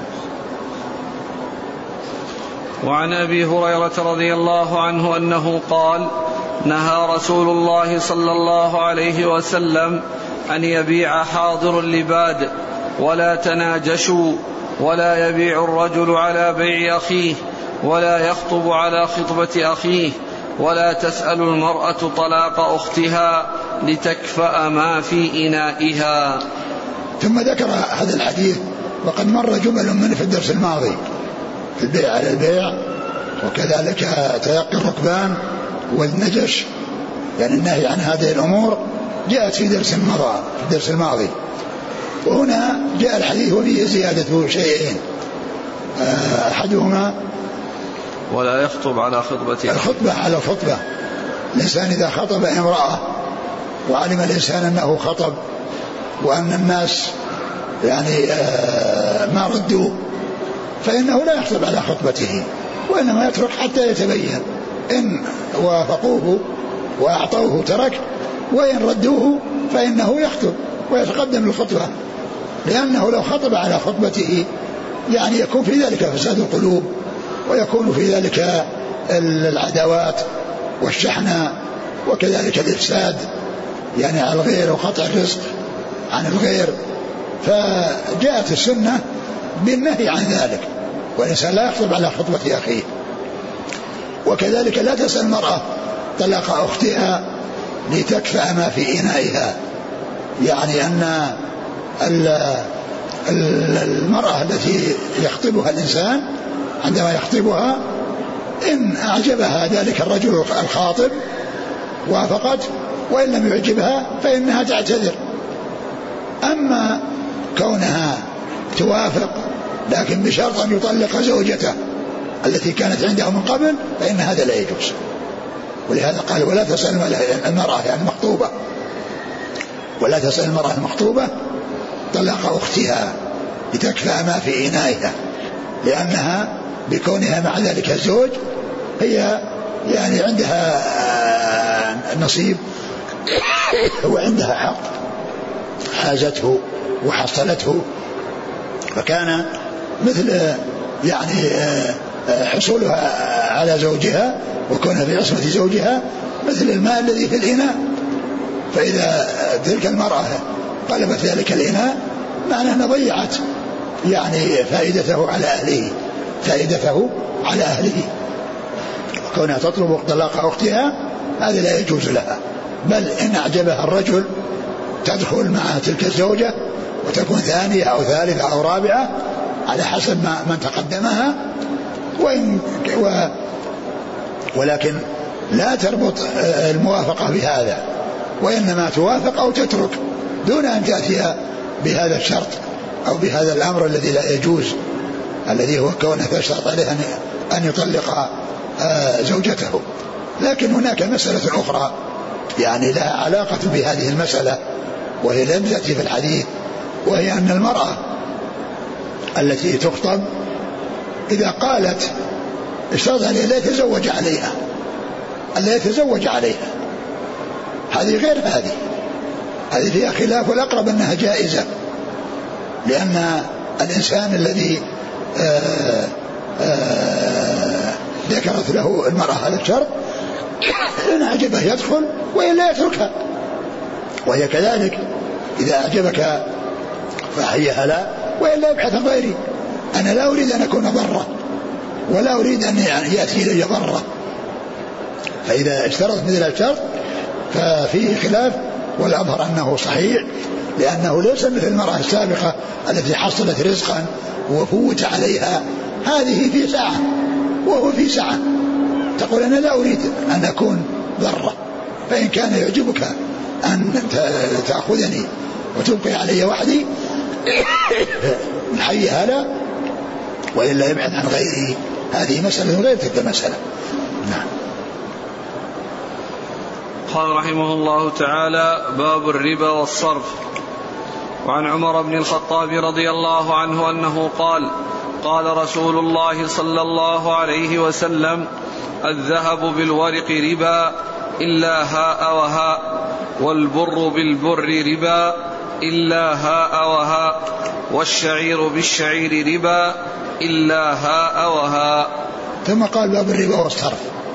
وعن أبي هريرة رضي الله عنه أنه قال نهى رسول الله صلى الله عليه وسلم أن يبيع حاضر لباد ولا تناجشوا ولا يبيع الرجل على بيع أخيه ولا يخطب على خطبة أخيه ولا تسأل المرأة طلاق أختها لتكفأ ما في إنائها. ثم ذكر هذا الحديث وقد مر جمل منه في الدرس الماضي في البيع على البيع، وكذلك تيقي الركبان والنجش، يعني النهي عن هذه الأمور جاءت في درس مضى في الدرس الماضي. وهنا جاء الحديث وفيه زيادة شيئين، أحدهما ولا يخطب على خطبة الخطبة على الخطبة. الإنسان إذا خطب امرأة وعلم الإنسان أنه خطب وأن الناس يعني ما ردوا فإنه لا يخطب على خطبته، وإنما يترك حتى يتبين، إن وافقوه وأعطوه ترك، وإن ردوه فإنه يخطب ويتقدم للخطبة، لأنه لو خطب على خطبته يعني يكون في ذلك فساد القلوب ويكون في ذلك العداوات والشحنة وكذلك الإفساد يعني على الغير وقطع الرزق عن الغير. فجاءت السنة بالنهي عن ذلك، والإنسان لا يخطب على خطبة أخيه. وكذلك لا تسأل المرأة طلاق أختها لتكفأ ما في إنائها، يعني أن المرأة التي يخطبها الإنسان عندما يخطبها إن أعجبها ذلك الرجل الخاطب وافقت، وإن لم يعجبها فإنها تعتذر. أما كونها توافق لكن بشرط أن يطلق زوجته التي كانت عنده من قبل فإن هذا لا يجوز. ولهذا قال ولا تسأل المرأة يعني المخطوبة ولا تسأل المرأة المخطوبة طلاق أختها لتكفأ ما في إنائها، لأنها بكونها مع ذلك الزوج هي يعني عندها نصيب وعندها حق حازته وحصلته، فكان مثل يعني حصولها على زوجها وكونها في عصمة زوجها مثل الماء الذي في الإناء، فإذا تلك المرأة قلبت ذلك الإناء معناه أنها ضيعت يعني فائدته على أهله فائدته على أهله كونها تطلب طلاق أختها هذا لا يجوز لها، بل إن أعجبها الرجل تدخل مع تلك الزوجة وتكون ثانية أو ثالثة أو رابعة على حسب ما من تقدمها، وإن و ولكن لا تربط الموافقة بهذا، وإنما توافق أو تترك دون أن تأتي بهذا الشرط أو بهذا الأمر الذي لا يجوز، الذي هو كونه تشترط عليه أن يطلق زوجته. لكن هناك مسألة أخرى يعني لها علاقة بهذه المسألة وهي لم تأتي في الحديث، وهي أن المرأة التي تخطب إذا قالت اشترط عليه لا يتزوج عليها ألا يتزوج عليها، هذه غير هذه هذه فيها خلاف، والأقرب أنها جائزة، لأن الإنسان الذي آآ آآ ذكرت له المرأة هذا الشرط إن أعجبه يدخل وإلا يتركها، وهي كذلك إذا أعجبك فهي هلا وإلا يبحث عن غيري، أنا لا أريد أن أكون ضرة ولا أريد أن يأتي إلي ضرة، فإذا اشترط مثل الشرط ففيه خلاف، والأظهر أنه صحيح، لأنه ليس مثل المرأة السابقة التي حصلت رزقا وفوت عليها، هذه في ساعة وهو في ساعة، تقول أنا لا أريد أن أكون ضرة، فإن كان يعجبك أن تأخذني وتبقي علي وحدي حي هلا وإلا يبعد عن غيري، هذه مسألة غير تلك المسألة. نعم. قال رحمه الله تعالى: باب الربا والصرف. وعن عمر بن الخطاب رضي الله عنه أنه قال: قال رسول الله صلى الله عليه وسلم: الذهب بالورق ربا إلا هاء وهاء، والبر بالبر ربا إلا هاء وهاء، والشعير بالشعير ربا إلا هاء وهاء. ثم قال: باب الربا والصرف.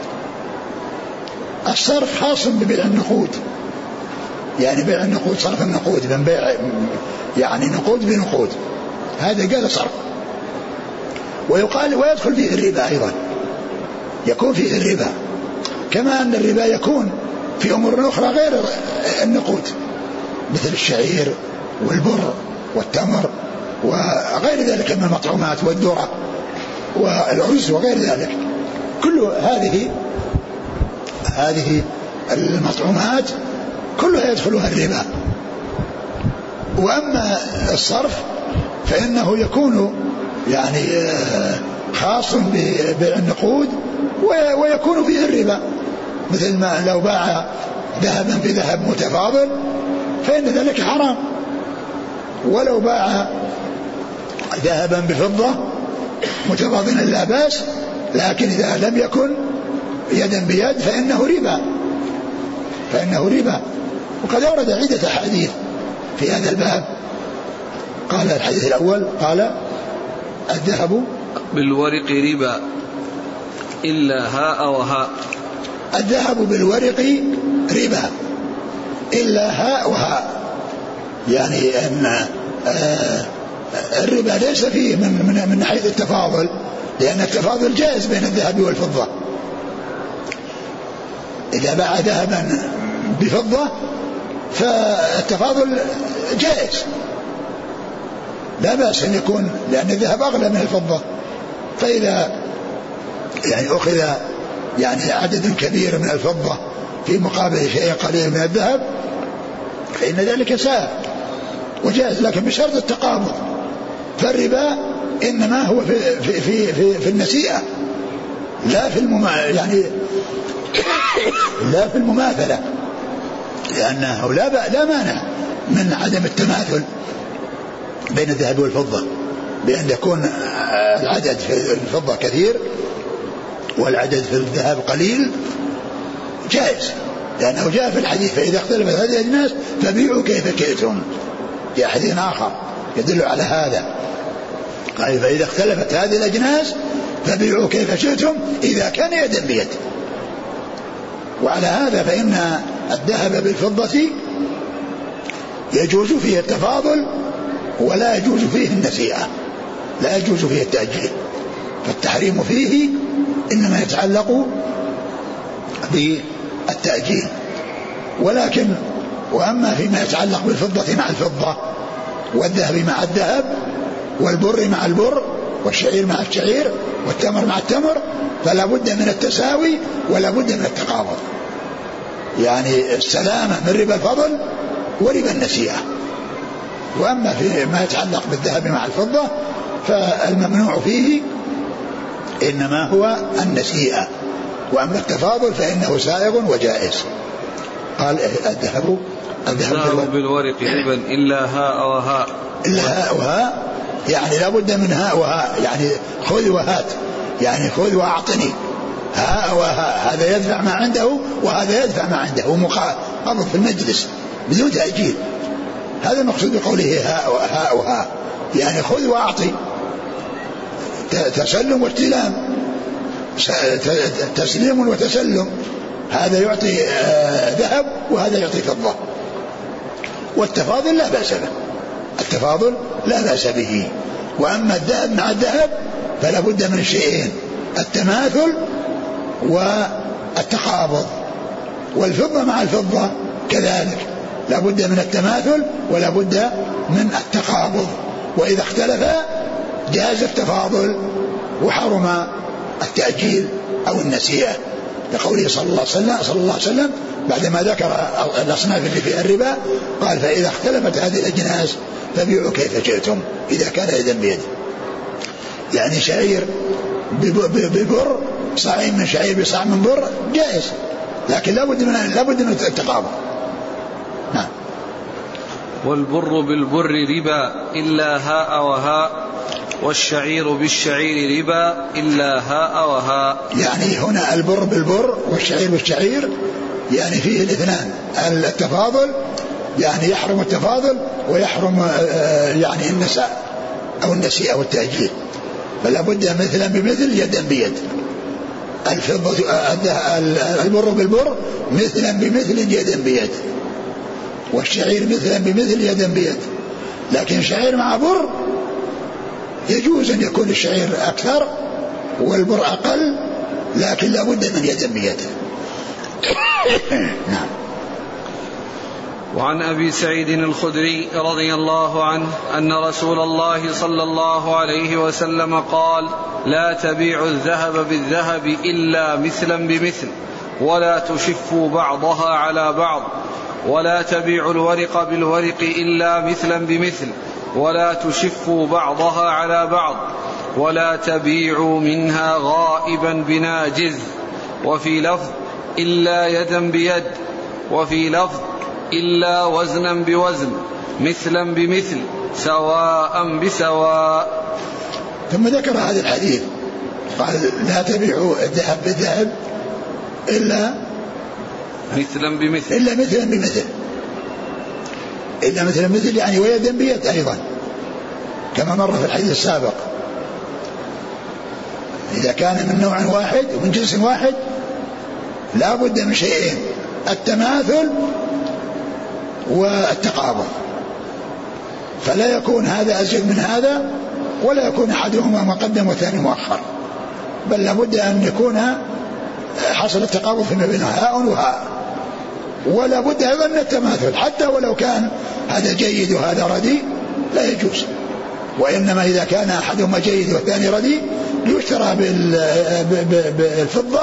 الصرف خاص ببيع النقود، يعني بيع النقود، صرف النقود، من بيع يعني نقود بنقود، هذا قال صرف. ويقال ويدخل فيه الربا أيضا، يكون فيه الربا، كما أن الربا يكون في أمور أخرى غير النقود، مثل الشعير والبر والتمر وغير ذلك من المطعومات والذرة والعز وغير ذلك، كل هذه هذه المطعومات كلها يدخلها الربا. وأما الصرف فإنه يكون يعني خاص ببيع النقود ويكون فيه الربا، مثل ما لو باع ذهبا بذهب متفاضل فإن ذلك حرام، ولو باع ذهبا بفضة متفاضلا لا بأس، لكن إذا لم يكن يدا بيد فإنه ربا فإنه ربا. وقد أورد عدة أحاديث في هذا الباب. قال الحديث الأول قال: الذهب بالورق ربا إلا هاء وهاء. الذهب بالورق ربا إلا هاء وهاء، يعني أن الربا ليس فيه من, من, من حيث التفاضل، لأن التفاضل جائز بين الذهب والفضة. إذا باع ذهبا بفضة فالتفاضل جائز لا بأس أن يكون، لأن الذهب أغلى من الفضة، فإذا يعني أخذ يعني عدد كبير من الفضة في مقابل شيء قليل من الذهب فإن ذلك سائغ وجائز، لكن بشرط التقابض. فالربا إنما هو في في في في, في النسيئة، لا في المما يعني لا في المماثلة، لأنه لا لا مانع من عدم التماثل بين الذهب والفضة، بأن يكون العدد في الفضة كثير والعدد في الذهب قليل جائز، لأنه جاء في الحديث: فإذا اختلفت هذه الأجناس فبيعوا كيف شئتم، في حديث آخر يدل على هذا، قال: فإذا اختلفت هذه الأجناس فبيعوا كيف شئتم إذا كان يدا بيد. وعلى هذا فإن الذهب بالفضة يجوز فيه التفاضل ولا يجوز فيه النسيئة، لا يجوز فيه التأجيل، فالتحريم فيه إنما يتعلق بالتأجيل. ولكن وأما فيما يتعلق بالفضة مع الفضة والذهب مع الذهب والبر مع البر والشعير مع الشعير والتمر مع التمر فلا بد من التساوي ولا بد من التقابض، يعني السلامة من ربا الفضل وربا النسيئة. وأما فيما يتعلق بالذهب مع الفضة فالممنوع فيه إنما هو النسيئة، وأما التفاضل فإنه سائغ وجائز. قال الذهب الذهب بالورق ربا إلا هاء وهاء، إلا هاء وهاء يعني لا بد من هاء وهاء، يعني خذ وهات، يعني خذ وأعطني، هاء وهاء، هذا يدفع ما عنده وهذا يدفع ما عنده مقابض في المجلس بدون تأجيل. هذا المقصود بقوله هاء هاء وهاء، يعني خذ وأعطي، تسلم واستلام، تسليم وتسلم، هذا يعطي ذهب وهذا يعطي فضة. والتفاضل لا بأس به، التفاضل لا بأس به. وأما الذهب مع الذهب فلا بد من شيئين، التماثل والتقابض، والفضة مع الفضة كذلك لا بد من التماثل ولا بد من التقابض، وإذا اختلفا جاز التفاضل وحرم التأجيل أو النسيئة، لقوله صلى الله عليه وسلم, صلى الله عليه وسلم بعدما ذكر الأصناف اللي فيها الربا قال فإذا اختلفت هذه الأجناس فبيعوا كيف شئتم إذا كان يدا بيد، يعني شعير ببر صاع من شعير بصاع من بر جائز، لكن لا بد من لا بد من التقابض. نعم. والبر بالبر ربا إلا هاء وهاء، والشعير بالشعير ربا إلا هاء وهاء. يعني هنا البر بالبر والشعير بالشعير يعني فيه الاثنان، التفاضل يعني يحرم التفاضل ويحرم يعني النساء أو النسيئة والتأجيل، فلا بد مثلا بمثل يدا بيد. الفضة البر بالبر مثلا بمثل يدا بيد، والشعير مثلا بمثل يدا بيد. لكن شعير مع بر يجوز أن يكون الشعير أكثر والبر أقل، لكن لا بد من يدا بيد. نعم. وعن أبي سعيد الخدري رضي الله عنه أن رسول الله صلى الله عليه وسلم قال: لا تبيعوا الذهب بالذهب إلا مثلا بمثل، ولا تشفوا بعضها على بعض، ولا تبيعوا الورق بالورق إلا مثلا بمثل، ولا تشفوا بعضها على بعض، ولا تبيعوا منها غائبا بناجز، وفي لفظ إلا يدا بيد، وفي لفظ إلا وزنا بوزن، مثلا بمثل، سواء بسواء. ثم ذكر هذا الحديث قال: لا تبيعوا الذهب بالذهب إلا مثلا بمثل، إلا مثلا بمثل، إلا مثلا بمثل يعني ويدا بيد أيضا، كما مر في الحديث السابق. إذا كان من نوع واحد ومن جنس واحد لا بد من شيئين: التماثل والتقابض، فلا يكون هذا أزيد من هذا ولا يكون أحدهما مقدم والثاني مؤخر، بل لابد أن يكون حصل التقابض فيما بينه هاء وهاء، ولا بد أيضا من التماثل، حتى ولو كان هذا جيد وهذا رديء لا يجوز. وإنما إذا كان أحدهما جيد والثاني رديء يشترى بالفضة،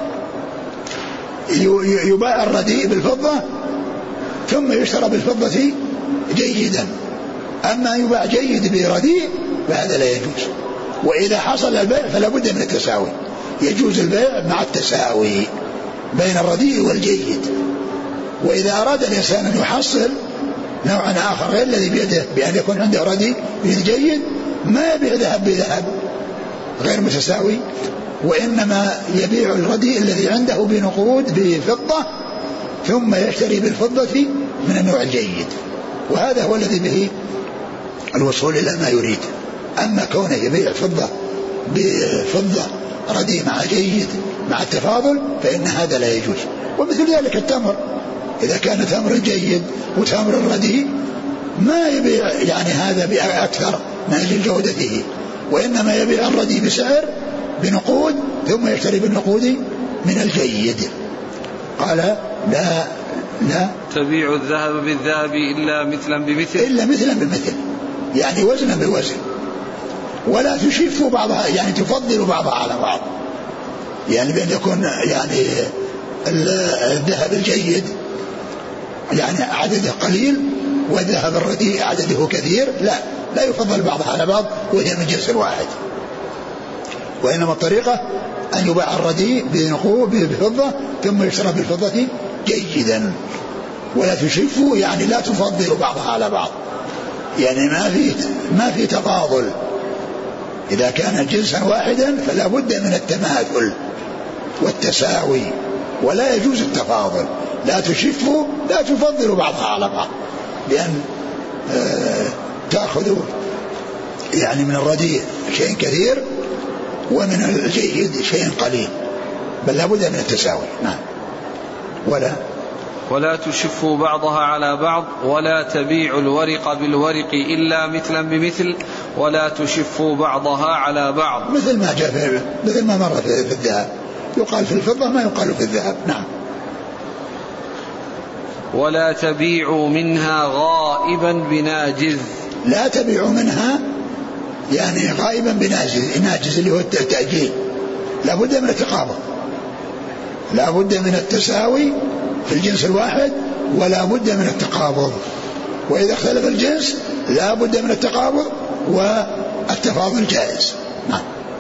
يباع الرديء بالفضة ثم يشترى بالفضة جيدا. أما يباع جيد برديء فهذا لا يجوز. وإذا حصل البيع فلا بد من التساوي، يجوز البيع مع التساوي بين الرديء والجيد. وإذا أراد الإنسان أن يحصل نوعا آخر غير الذي بيده، بأن يكون عنده رديء بيد جيد، ما يبيع ذهب بذهب غير متساوي، وإنما يبيع الرديء الذي عنده بنقود بفضة ثم يشتري بالفضة من النوع الجيد، وهذا هو الذي به الوصول إلى ما يريد. أما كونه يبيع فضة بفضة رديء مع جيد مع التفاضل فإن هذا لا يجوز. ومثل ذلك التمر، إذا كان تمر جيد وتمر رديء ما يبيع يعني هذا بأكثر من أجل جودته، وإنما يبيع الرديء بسعر بنقود ثم يشتري بالنقود من الجيد. قال لا لا تبيع الذهب بالذهب إلا مثلا بمثل إلا مثلا بمثل، يعني وزنا بوزن، ولا تشف بعضها يعني تفضل بعضها على بعض، يعني بأن يكون يعني الذهب الجيد يعني عدده قليل والذهب الرديء عدده كثير، لا لا يفضل بعضها على بعض وهي من جنس واحد، وإنما الطريقة أن يباع الرديء بنقود بفضة ثم يشترى بالفضة جيدا، ولا تشفوا يعني لا تفضل بعضها على بعض، يعني ما في ما في تفاضل. إذا كان جنسا واحدا فلا بد من التماثل والتساوي، ولا يجوز التفاضل. لا تشفوا لا تفضل بعضها على بعض، لأن آه تأخذ يعني من الرديء شيء كثير ومن الجيد شيء قليل، بل لا بد من التساوي. نعم. ولا ولا تشفوا بعضها على بعض ولا تبيع الورق بالورق إلا مثلا بمثل ولا تشفوا بعضها على بعض، مثل ما جاء مثل ما مر في الذهب، يقال في الفضة ما يقال في الذهب. نعم. ولا تبيعوا منها غائبا بناجز، لا تبيعوا منها يعني غائبا بناجز، ناجز اللي هو التأجيل، لا بد من التقابض، لا بد من التساوي في الجنس الواحد ولا بد من التقابض، وإذا اختلف الجنس لا بد من التقابض والتفاضل جائز. نعم.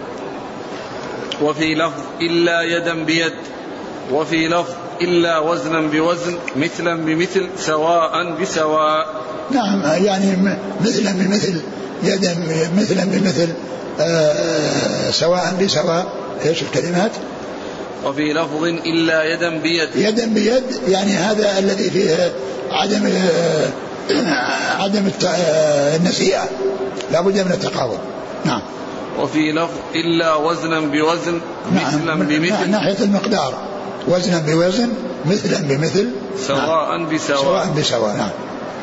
وفي لفظ إلا يدا بيد، وفي لفظ إلا وزنا بوزن مثلا بمثل سواء بسواء. نعم، يعني مثلا بمثل يدا مثلا بمثل آه سواء بسواء. ايش الكلمات؟ وفي لفظ إلا يدا بيد، يدا بيد يعني هذا الذي فيه عدم عدم النسيئة، لا بد من التقابض. نعم. وفي لفظ إلا وزنا بوزن مثلا نعم بمثل، ناحية المقدار وزنا بوزن مثلا بمثل سواء نعم. بسواء سواء بسواء. نعم.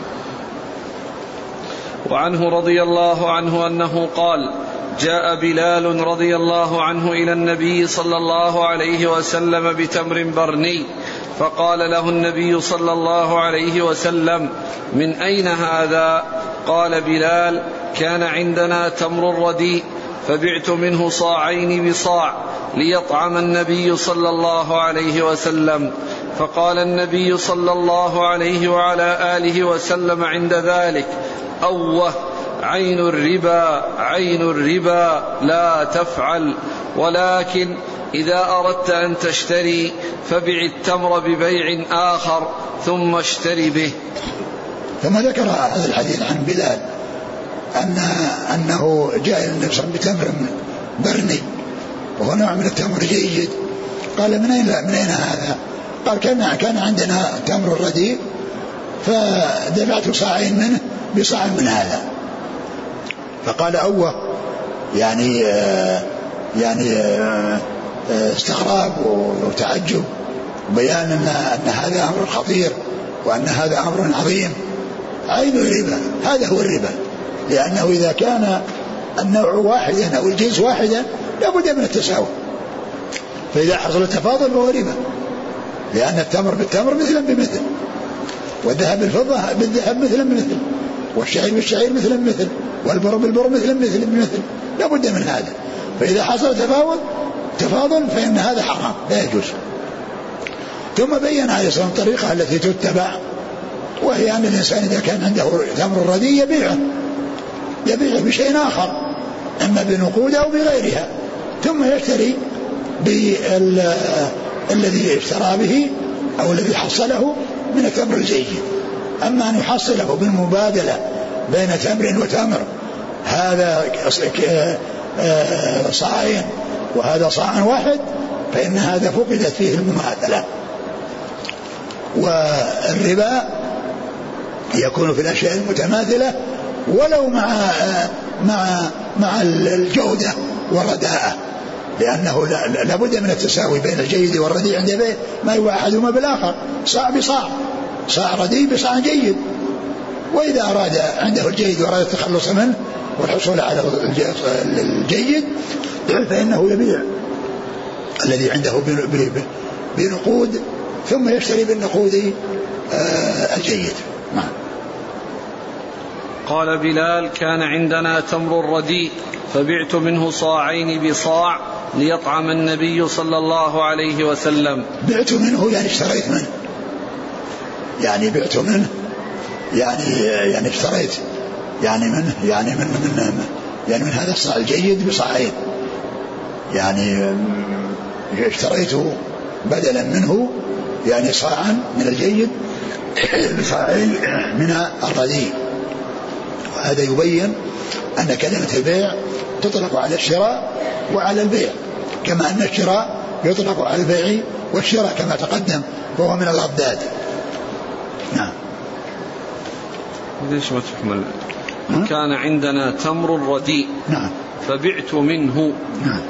وعنه رضي الله عنه أنه قال: جاء بلال رضي الله عنه إلى النبي صلى الله عليه وسلم بتمر برني، فقال له النبي صلى الله عليه وسلم: من أين هذا؟ قال بلال: كان عندنا تمر رديء فبعت منه صاعين بصاع ليطعم النبي صلى الله عليه وسلم. فقال النبي صلى الله عليه وعلى آله وسلم عند ذلك: أوه، عين الربا عين الربا، لا تفعل، ولكن إذا أردت أن تشتري فبع التمر ببيع آخر ثم اشتري به. ثم ذكر هذا الحديث عن بلال أن أنه جاء النبي صلى الله عليه وسلم بتمر برني وهو نوع من التمر جيد. قال: من أين من أين هذا؟ قال: كان كان عندنا تمر رديء فدفعت صاعين منه بصاع من هذا. فقال: أوه، يعني آه يعني آه استغراب وتعجب وبيان أن, أن هذا أمر خطير وأن هذا أمر عظيم. عين الربا، هذا هو الربا، لأنه إذا كان النوع واحدا أو الجنس واحدا لا بد من التساوي، فإذا حصل التفاضل فهو ربا، لأن التمر بالتمر مثلا بمثل، والذهب بالفضة بالذهب مثلا بمثل، والشعير بالشعير مثلا بمثل، والبر بالبر مثلا مثل بمثل، لا بد من هذا. فإذا حصل تفاوض تفاضل فإن هذا حرام لا يجوز. ثم بين عليه الصلاة والسلام الطريقة التي تتبع، وهي أن الإنسان إذا كان عنده تمر رديء يبيعه يبيعه بشيء آخر، إما بنقود أو بغيرها، ثم يشتري بالذي اشترى به أو الذي حصله من التمر الجيد. أما أن يحصله بالمبادلة بين تمر وتمر، هذا صاعين وهذا صاع واحد، فإن هذا فقدت فيه المماثلة. والربا يكون في الأشياء المتماثلة ولو مع مع مع الجودة والرداءة، لأنه لا بد من التساوي بين الجيد والرديء عند البيع، ما يوحدهما بالآخر، صاع بصاع، صاع رديء بصاع جيد. وإذا أراد عنده الجيد وأراد التخلص منه والحصول على الجيد فإنه يبيع الذي عنده بنقود ثم يشتري بالنقود الجيد. نعم. قال بلال: كان عندنا تمر رديء فبعت منه صاعين بصاع ليطعم النبي صلى الله عليه وسلم. بعت منه يعني اشتريت منه، يعني بعت منه يعني يعني اشتريت يعني منه يعني من من يعني من هذا الصاع الجيد بصاعين، يعني اشتريته بدلا منه يعني صاعا من الجيد بصاعين من الرديء. وهذا يبين أن كلمة البيع تطلق على الشراء وعلى البيع، كما أن الشراء يطلق على البيع والشراء كما تقدم، فهو من الأضداد. نعم. ليش ما تحمل؟ كان عندنا تمر رديء. نعم. فبعت منه. نعم.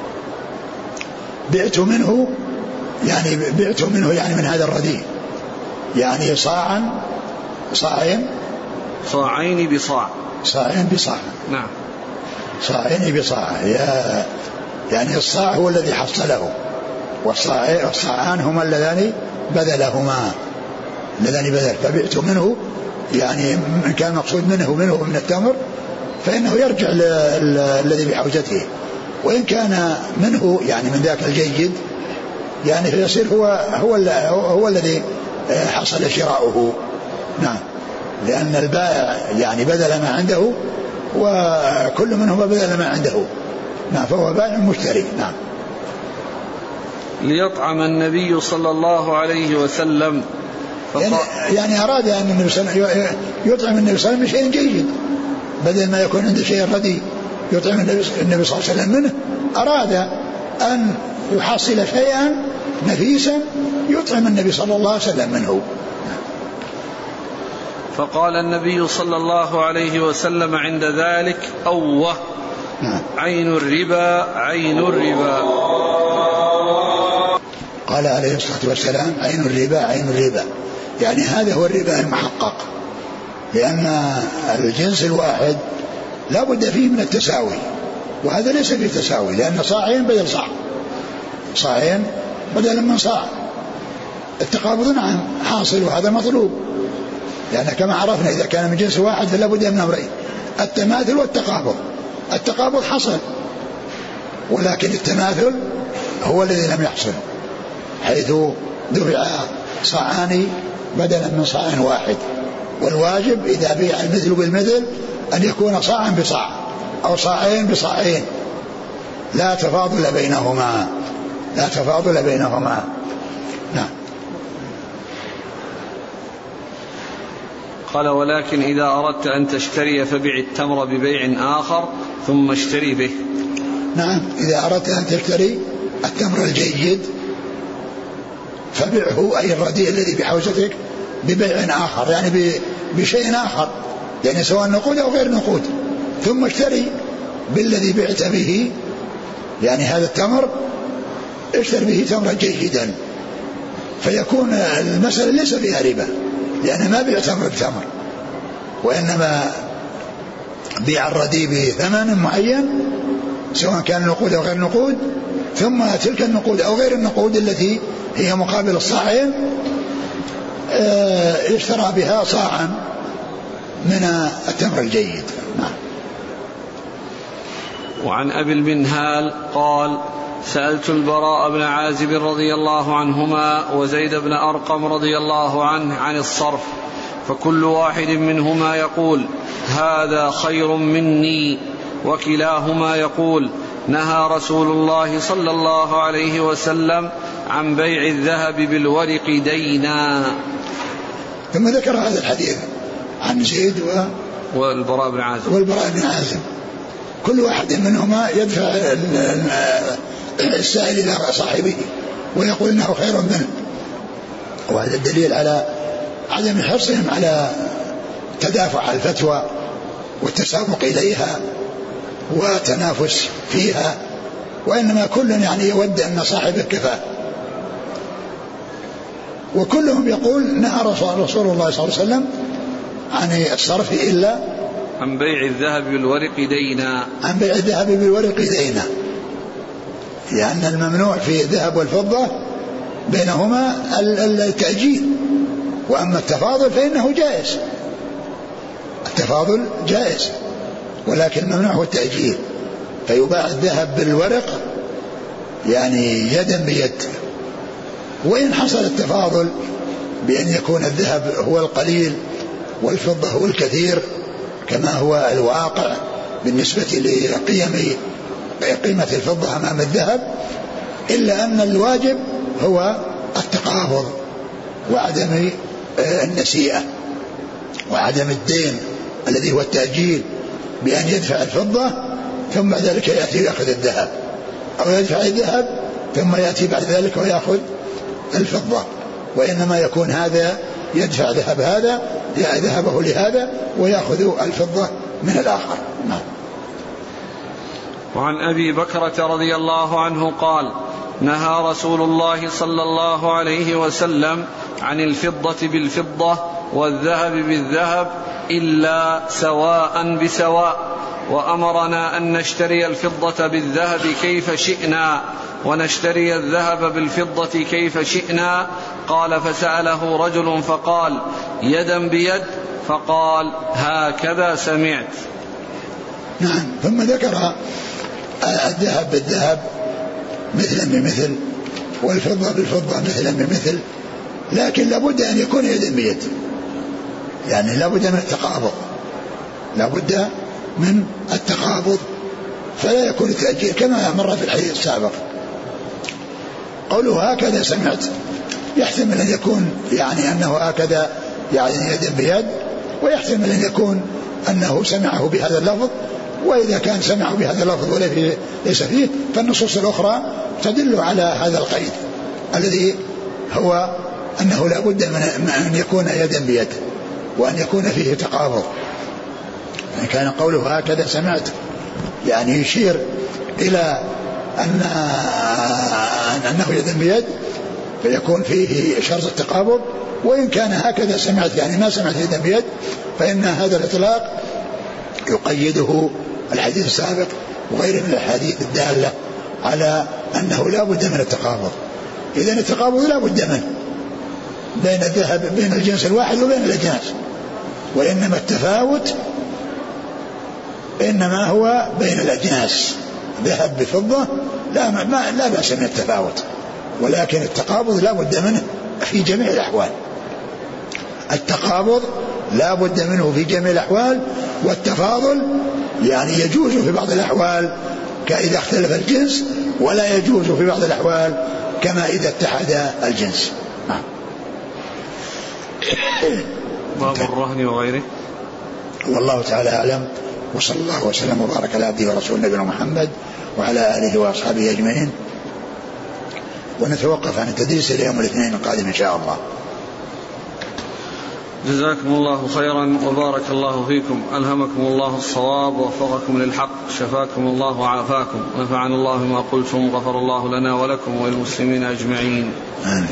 بعت منه يعني بعت منه يعني من هذا الرديء، يعني صاعا صاعين صاعين بصاع صاعين بصاع. نعم. صاعين بصاع، يعني الصاع هو الذي حصله والصاعان هما اللذان بذلهما اللذان بذل. فبعت منه يعني من كان مقصود منه منه من التمر فإنه يرجع للذي بحوزته، وإن كان منه يعني من ذاك الجيد يعني فيصير هو هو هو الذي حصل شراؤه. نعم. لأن البائع يعني بدل ما عنده وكل منهما بدل ما عنده. نعم. فهو بائع مشتري. نعم. ليطعم النبي صلى الله عليه وسلم يعني, يعني أراد أن النبي صلى الله عليه وسلم يطعم النبي صلى الله عليه وسلم بشيء جيد بدل ما يكون عنده شيء رديء يطعم النبي صلى الله عليه وسلم منه. أراد أن يحصل شيئا نفيسا يطعم النبي صلى الله عليه وسلم منه. فقال النبي صلى الله عليه وسلم عند ذلك: أوه عين الربا عين الربا. قال عليه الصلاة والسلام: عين الربا عين الربا، يعني هذا هو الربا المحقق، لأن الجنس الواحد لا بد فيه من التساوي، وهذا ليس فيه تساوي، لأن صاعين بدل صاع، صاعين بدلا من صاع. التقابض نعم حاصل وهذا مطلوب، لأن كما عرفنا إذا كان من جنس واحد فلا بد من أمرين: التماثل والتقابض. التقابض حصل، ولكن التماثل هو الذي لم يحصل، حيث دفع صاعان بدلا من صاع واحد. والواجب إذا بيع المثل بالمثل أن يكون صاعا بصاع أو صاعين بصاعين، لا تفاضل بينهما، لا تفاضل بينهما. نعم. قال: ولكن إذا أردت أن تشتري فبيع التمر ببيع آخر ثم اشتري به. نعم. إذا أردت أن تشتري التمر الجيد فبيعه أي الرديء الذي بحوزتك ببيع آخر، يعني بشيء آخر، يعني سواء نقود أو غير نقود، ثم اشتري بالذي بعت به، يعني هذا التمر اشتري به تمرا جيدا، فيكون المسألة ليس فيها ربا، لأن ما بيع تمر بتمر، وإنما بيع الرديء بثمن معين سواء كان نقود أو غير نقود، ثم تلك النقود أو غير النقود التي هي مقابل الصاعين اشترى بها صاعا من التمر الجيد. نعم. وعن أبي المنهال قال: سألت البراء بن عازب رضي الله عنهما وزيد بن أرقم رضي الله عنه عن الصرف، فكل واحد منهما يقول: هذا خير مني، وكلاهما يقول: نهى رسول الله صلى الله عليه وسلم عن بيع الذهب بالورق دينا. ثم ذكر هذا الحديث عن زيد و... والبراء بن عازب والبراء بن عازب، كل واحد منهما يدفع السائل إلى صاحبه ويقول إنه خير منه، وهذا الدليل على عدم حرصهم على تدافع الفتوى والتسابق إليها وتنافس فيها، وإنما كل يعني يود أن صاحبه كفاه. وكلهم يقول نهى رسول الله صلى الله عليه وسلم عن الصرف إلا عن بيع الذهب بالورق دينا، عن بيع الذهب بالورق دينا، لأن يعني الممنوع في الذهب والفضة بينهما التأجيل، وأما التفاضل فإنه جائز، التفاضل جائز، ولكن الممنوع هو التأجيل. فيباع الذهب بالورق يعني يدا بيد. وإن حصل التفاضل بأن يكون الذهب هو القليل والفضة هو الكثير كما هو الواقع بالنسبة لقيم قيمة الفضة أمام الذهب، إلا أن الواجب هو التقابض وعدم النسيئة وعدم الدين الذي هو التأجيل، بأن يدفع الفضة ثم بعد ذلك يأتي يأخذ الذهب، أو يدفع الذهب ثم يأتي بعد ذلك ويأخذ الفضة. وإنما يكون هذا يدفع ذهب هذا ذهبه لهذا ويأخذ الفضة من الآخر. نعم. وعن أبي بكرة رضي الله عنه قال: نهى رسول الله صلى الله عليه وسلم عن الفضة بالفضة والذهب بالذهب إلا سواء بسواء، وأمرنا أن نشتري الفضة بالذهب كيف شئنا ونشتري الذهب بالفضة كيف شئنا. قال: فسأله رجل فقال: يدا بيد؟ فقال: هكذا سمعت. نعم. ثم ذكر الذهب بالذهب مثلا بمثل والفضة بالفضة مثلا بمثل، لكن لابد أن يكون يدا بيد، يعني لابد من التقابض، لابد من التقابض، فلا يكون التأجيل كما مر في الحديث السابق. قوله هكذا سمعت يحتمل أن يكون يعني أنه هكذا يعني يدا بيد، ويحتمل أن يكون أنه سمعه بهذا اللفظ، وإذا كان سمعه بهذا اللفظ وليس فيه فالنصوص الأخرى تدل على هذا القيد الذي هو أنه لا بد من أن يكون يدا بيد وأن يكون فيه تقابض. يعني كان قوله هكذا سمعت يعني يشير إلى أن أنه يدا بيد فيكون فيه شرط التقابض، وإن كان هكذا سمعت يعني ما سمعت يدا بيد فإن هذا الإطلاق يقيده الحديث السابق وغيره من الحديث الدالة على أنه لا بد من التقابض. إذن التقابض لا بد منه بين الذهب بين الجنس الواحد وبين الأجناس، وإنما التفاوت إنما هو بين الأجناس، ذهب بفضة لا ما لا بأس من التفاوت، ولكن التقابض لا بد منه في جميع الأحوال. التقابض لا بد منه في جميع الأحوال، والتفاضل يعني يجوز في بعض الأحوال كإذا اختلف الجنس، ولا يجوز في بعض الأحوال كما إذا اتحد الجنس. نعم. باب الرهن وغيره. والله تعالى أعلم، وصلى الله وسلم وبارك على عبده ورسوله نبينا محمد وعلى آله وأصحابه أجمعين. ونتوقف عن التدريس اليوم الاثنين القادم إن شاء الله. جزاكم الله خيرا وبارك الله فيكم، ألهمكم الله الصواب ووفقكم للحق، شفاكم الله وعافاكم، ونفعنا الله ما قلتم، غفر الله لنا ولكم وللمسلمين أجمعين. آمين.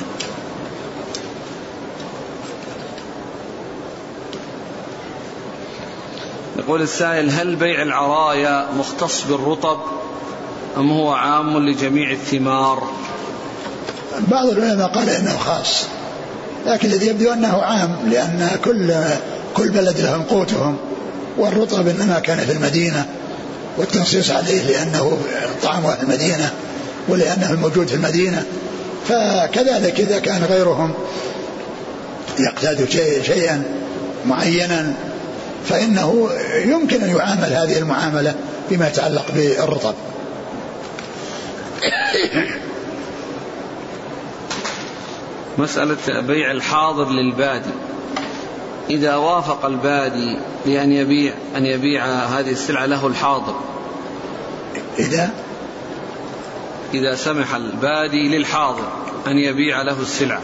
يقول السائل: هل بيع العرايا مختص بالرطب أم هو عام لجميع الثمار؟ بعض العلماء قال إنه خاص، لكن الذي يبدو أنه عام، لأن كل كل بلد لهم قوتهم، والرطب إنما كان في المدينة، والتنصيص عليه لأنه طعام أهل المدينة ولأنه الموجود في المدينة، فكذلك إذا كان غيرهم يقتاد شيء شيئا معينا فإنه يمكن أن يعامل هذه المعاملة بما يتعلق بالرطب. مسألة بيع الحاضر للبادي، إذا وافق البادي لأن يبيع أن يبيع هذه السلعة له الحاضر، إذا إذا سمح البادي للحاضر أن يبيع له السلعة،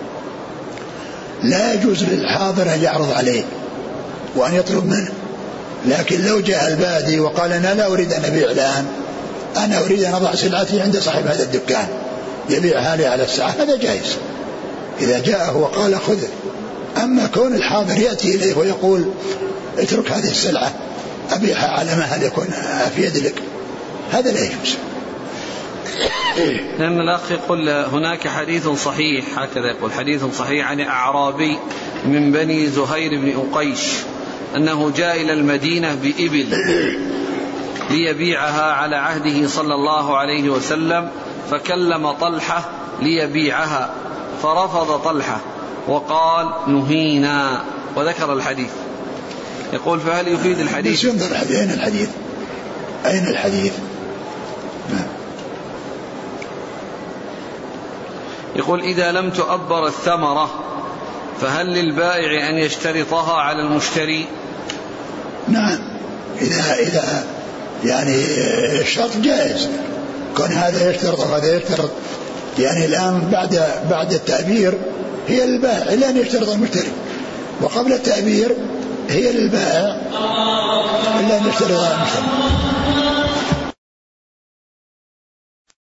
لا يجوز للحاضر أن يعرض عليه وأن يطلب منه، لكن لو جاء البادي وقال أنا لا أريد أن أبيع الآن، أنا أريد أن أضع سلعتي عند صاحب هذا الدكان يبيعها لي على الساعة، هذا جائز إذا جاءه وقال خذه. أما كون الحاضر يأتي إليه ويقول اترك هذه السلعة أبيعها على مهل يكون في يد لك، هذا لا يجوز. لأن الأخ يقول هناك حديث صحيح، هكذا يقول حديث صحيح عن أعرابي من بني زهير بن أقيش أنه جاء إلى المدينة بإبل ليبيعها على عهده صلى الله عليه وسلم، فكلم طلحة ليبيعها فرفض طلحة وقال نهينا، وذكر الحديث. يقول فهل يفيد الحديث؟ ينظر أين الحديث؟ أين الحديث؟ يقول إذا لم تؤبر الثمرة فهل للبائع أن يشترطها على المشتري؟ نعم، إذا إذا يعني الشرط جائز، كون هذا يشترط وهذا يشترط. يعني الآن بعد بعد التأبير هي للبائع إلا أن يشترط المشتري، وقبل التأبير هي للبائع إلا أن يشترط المشتري.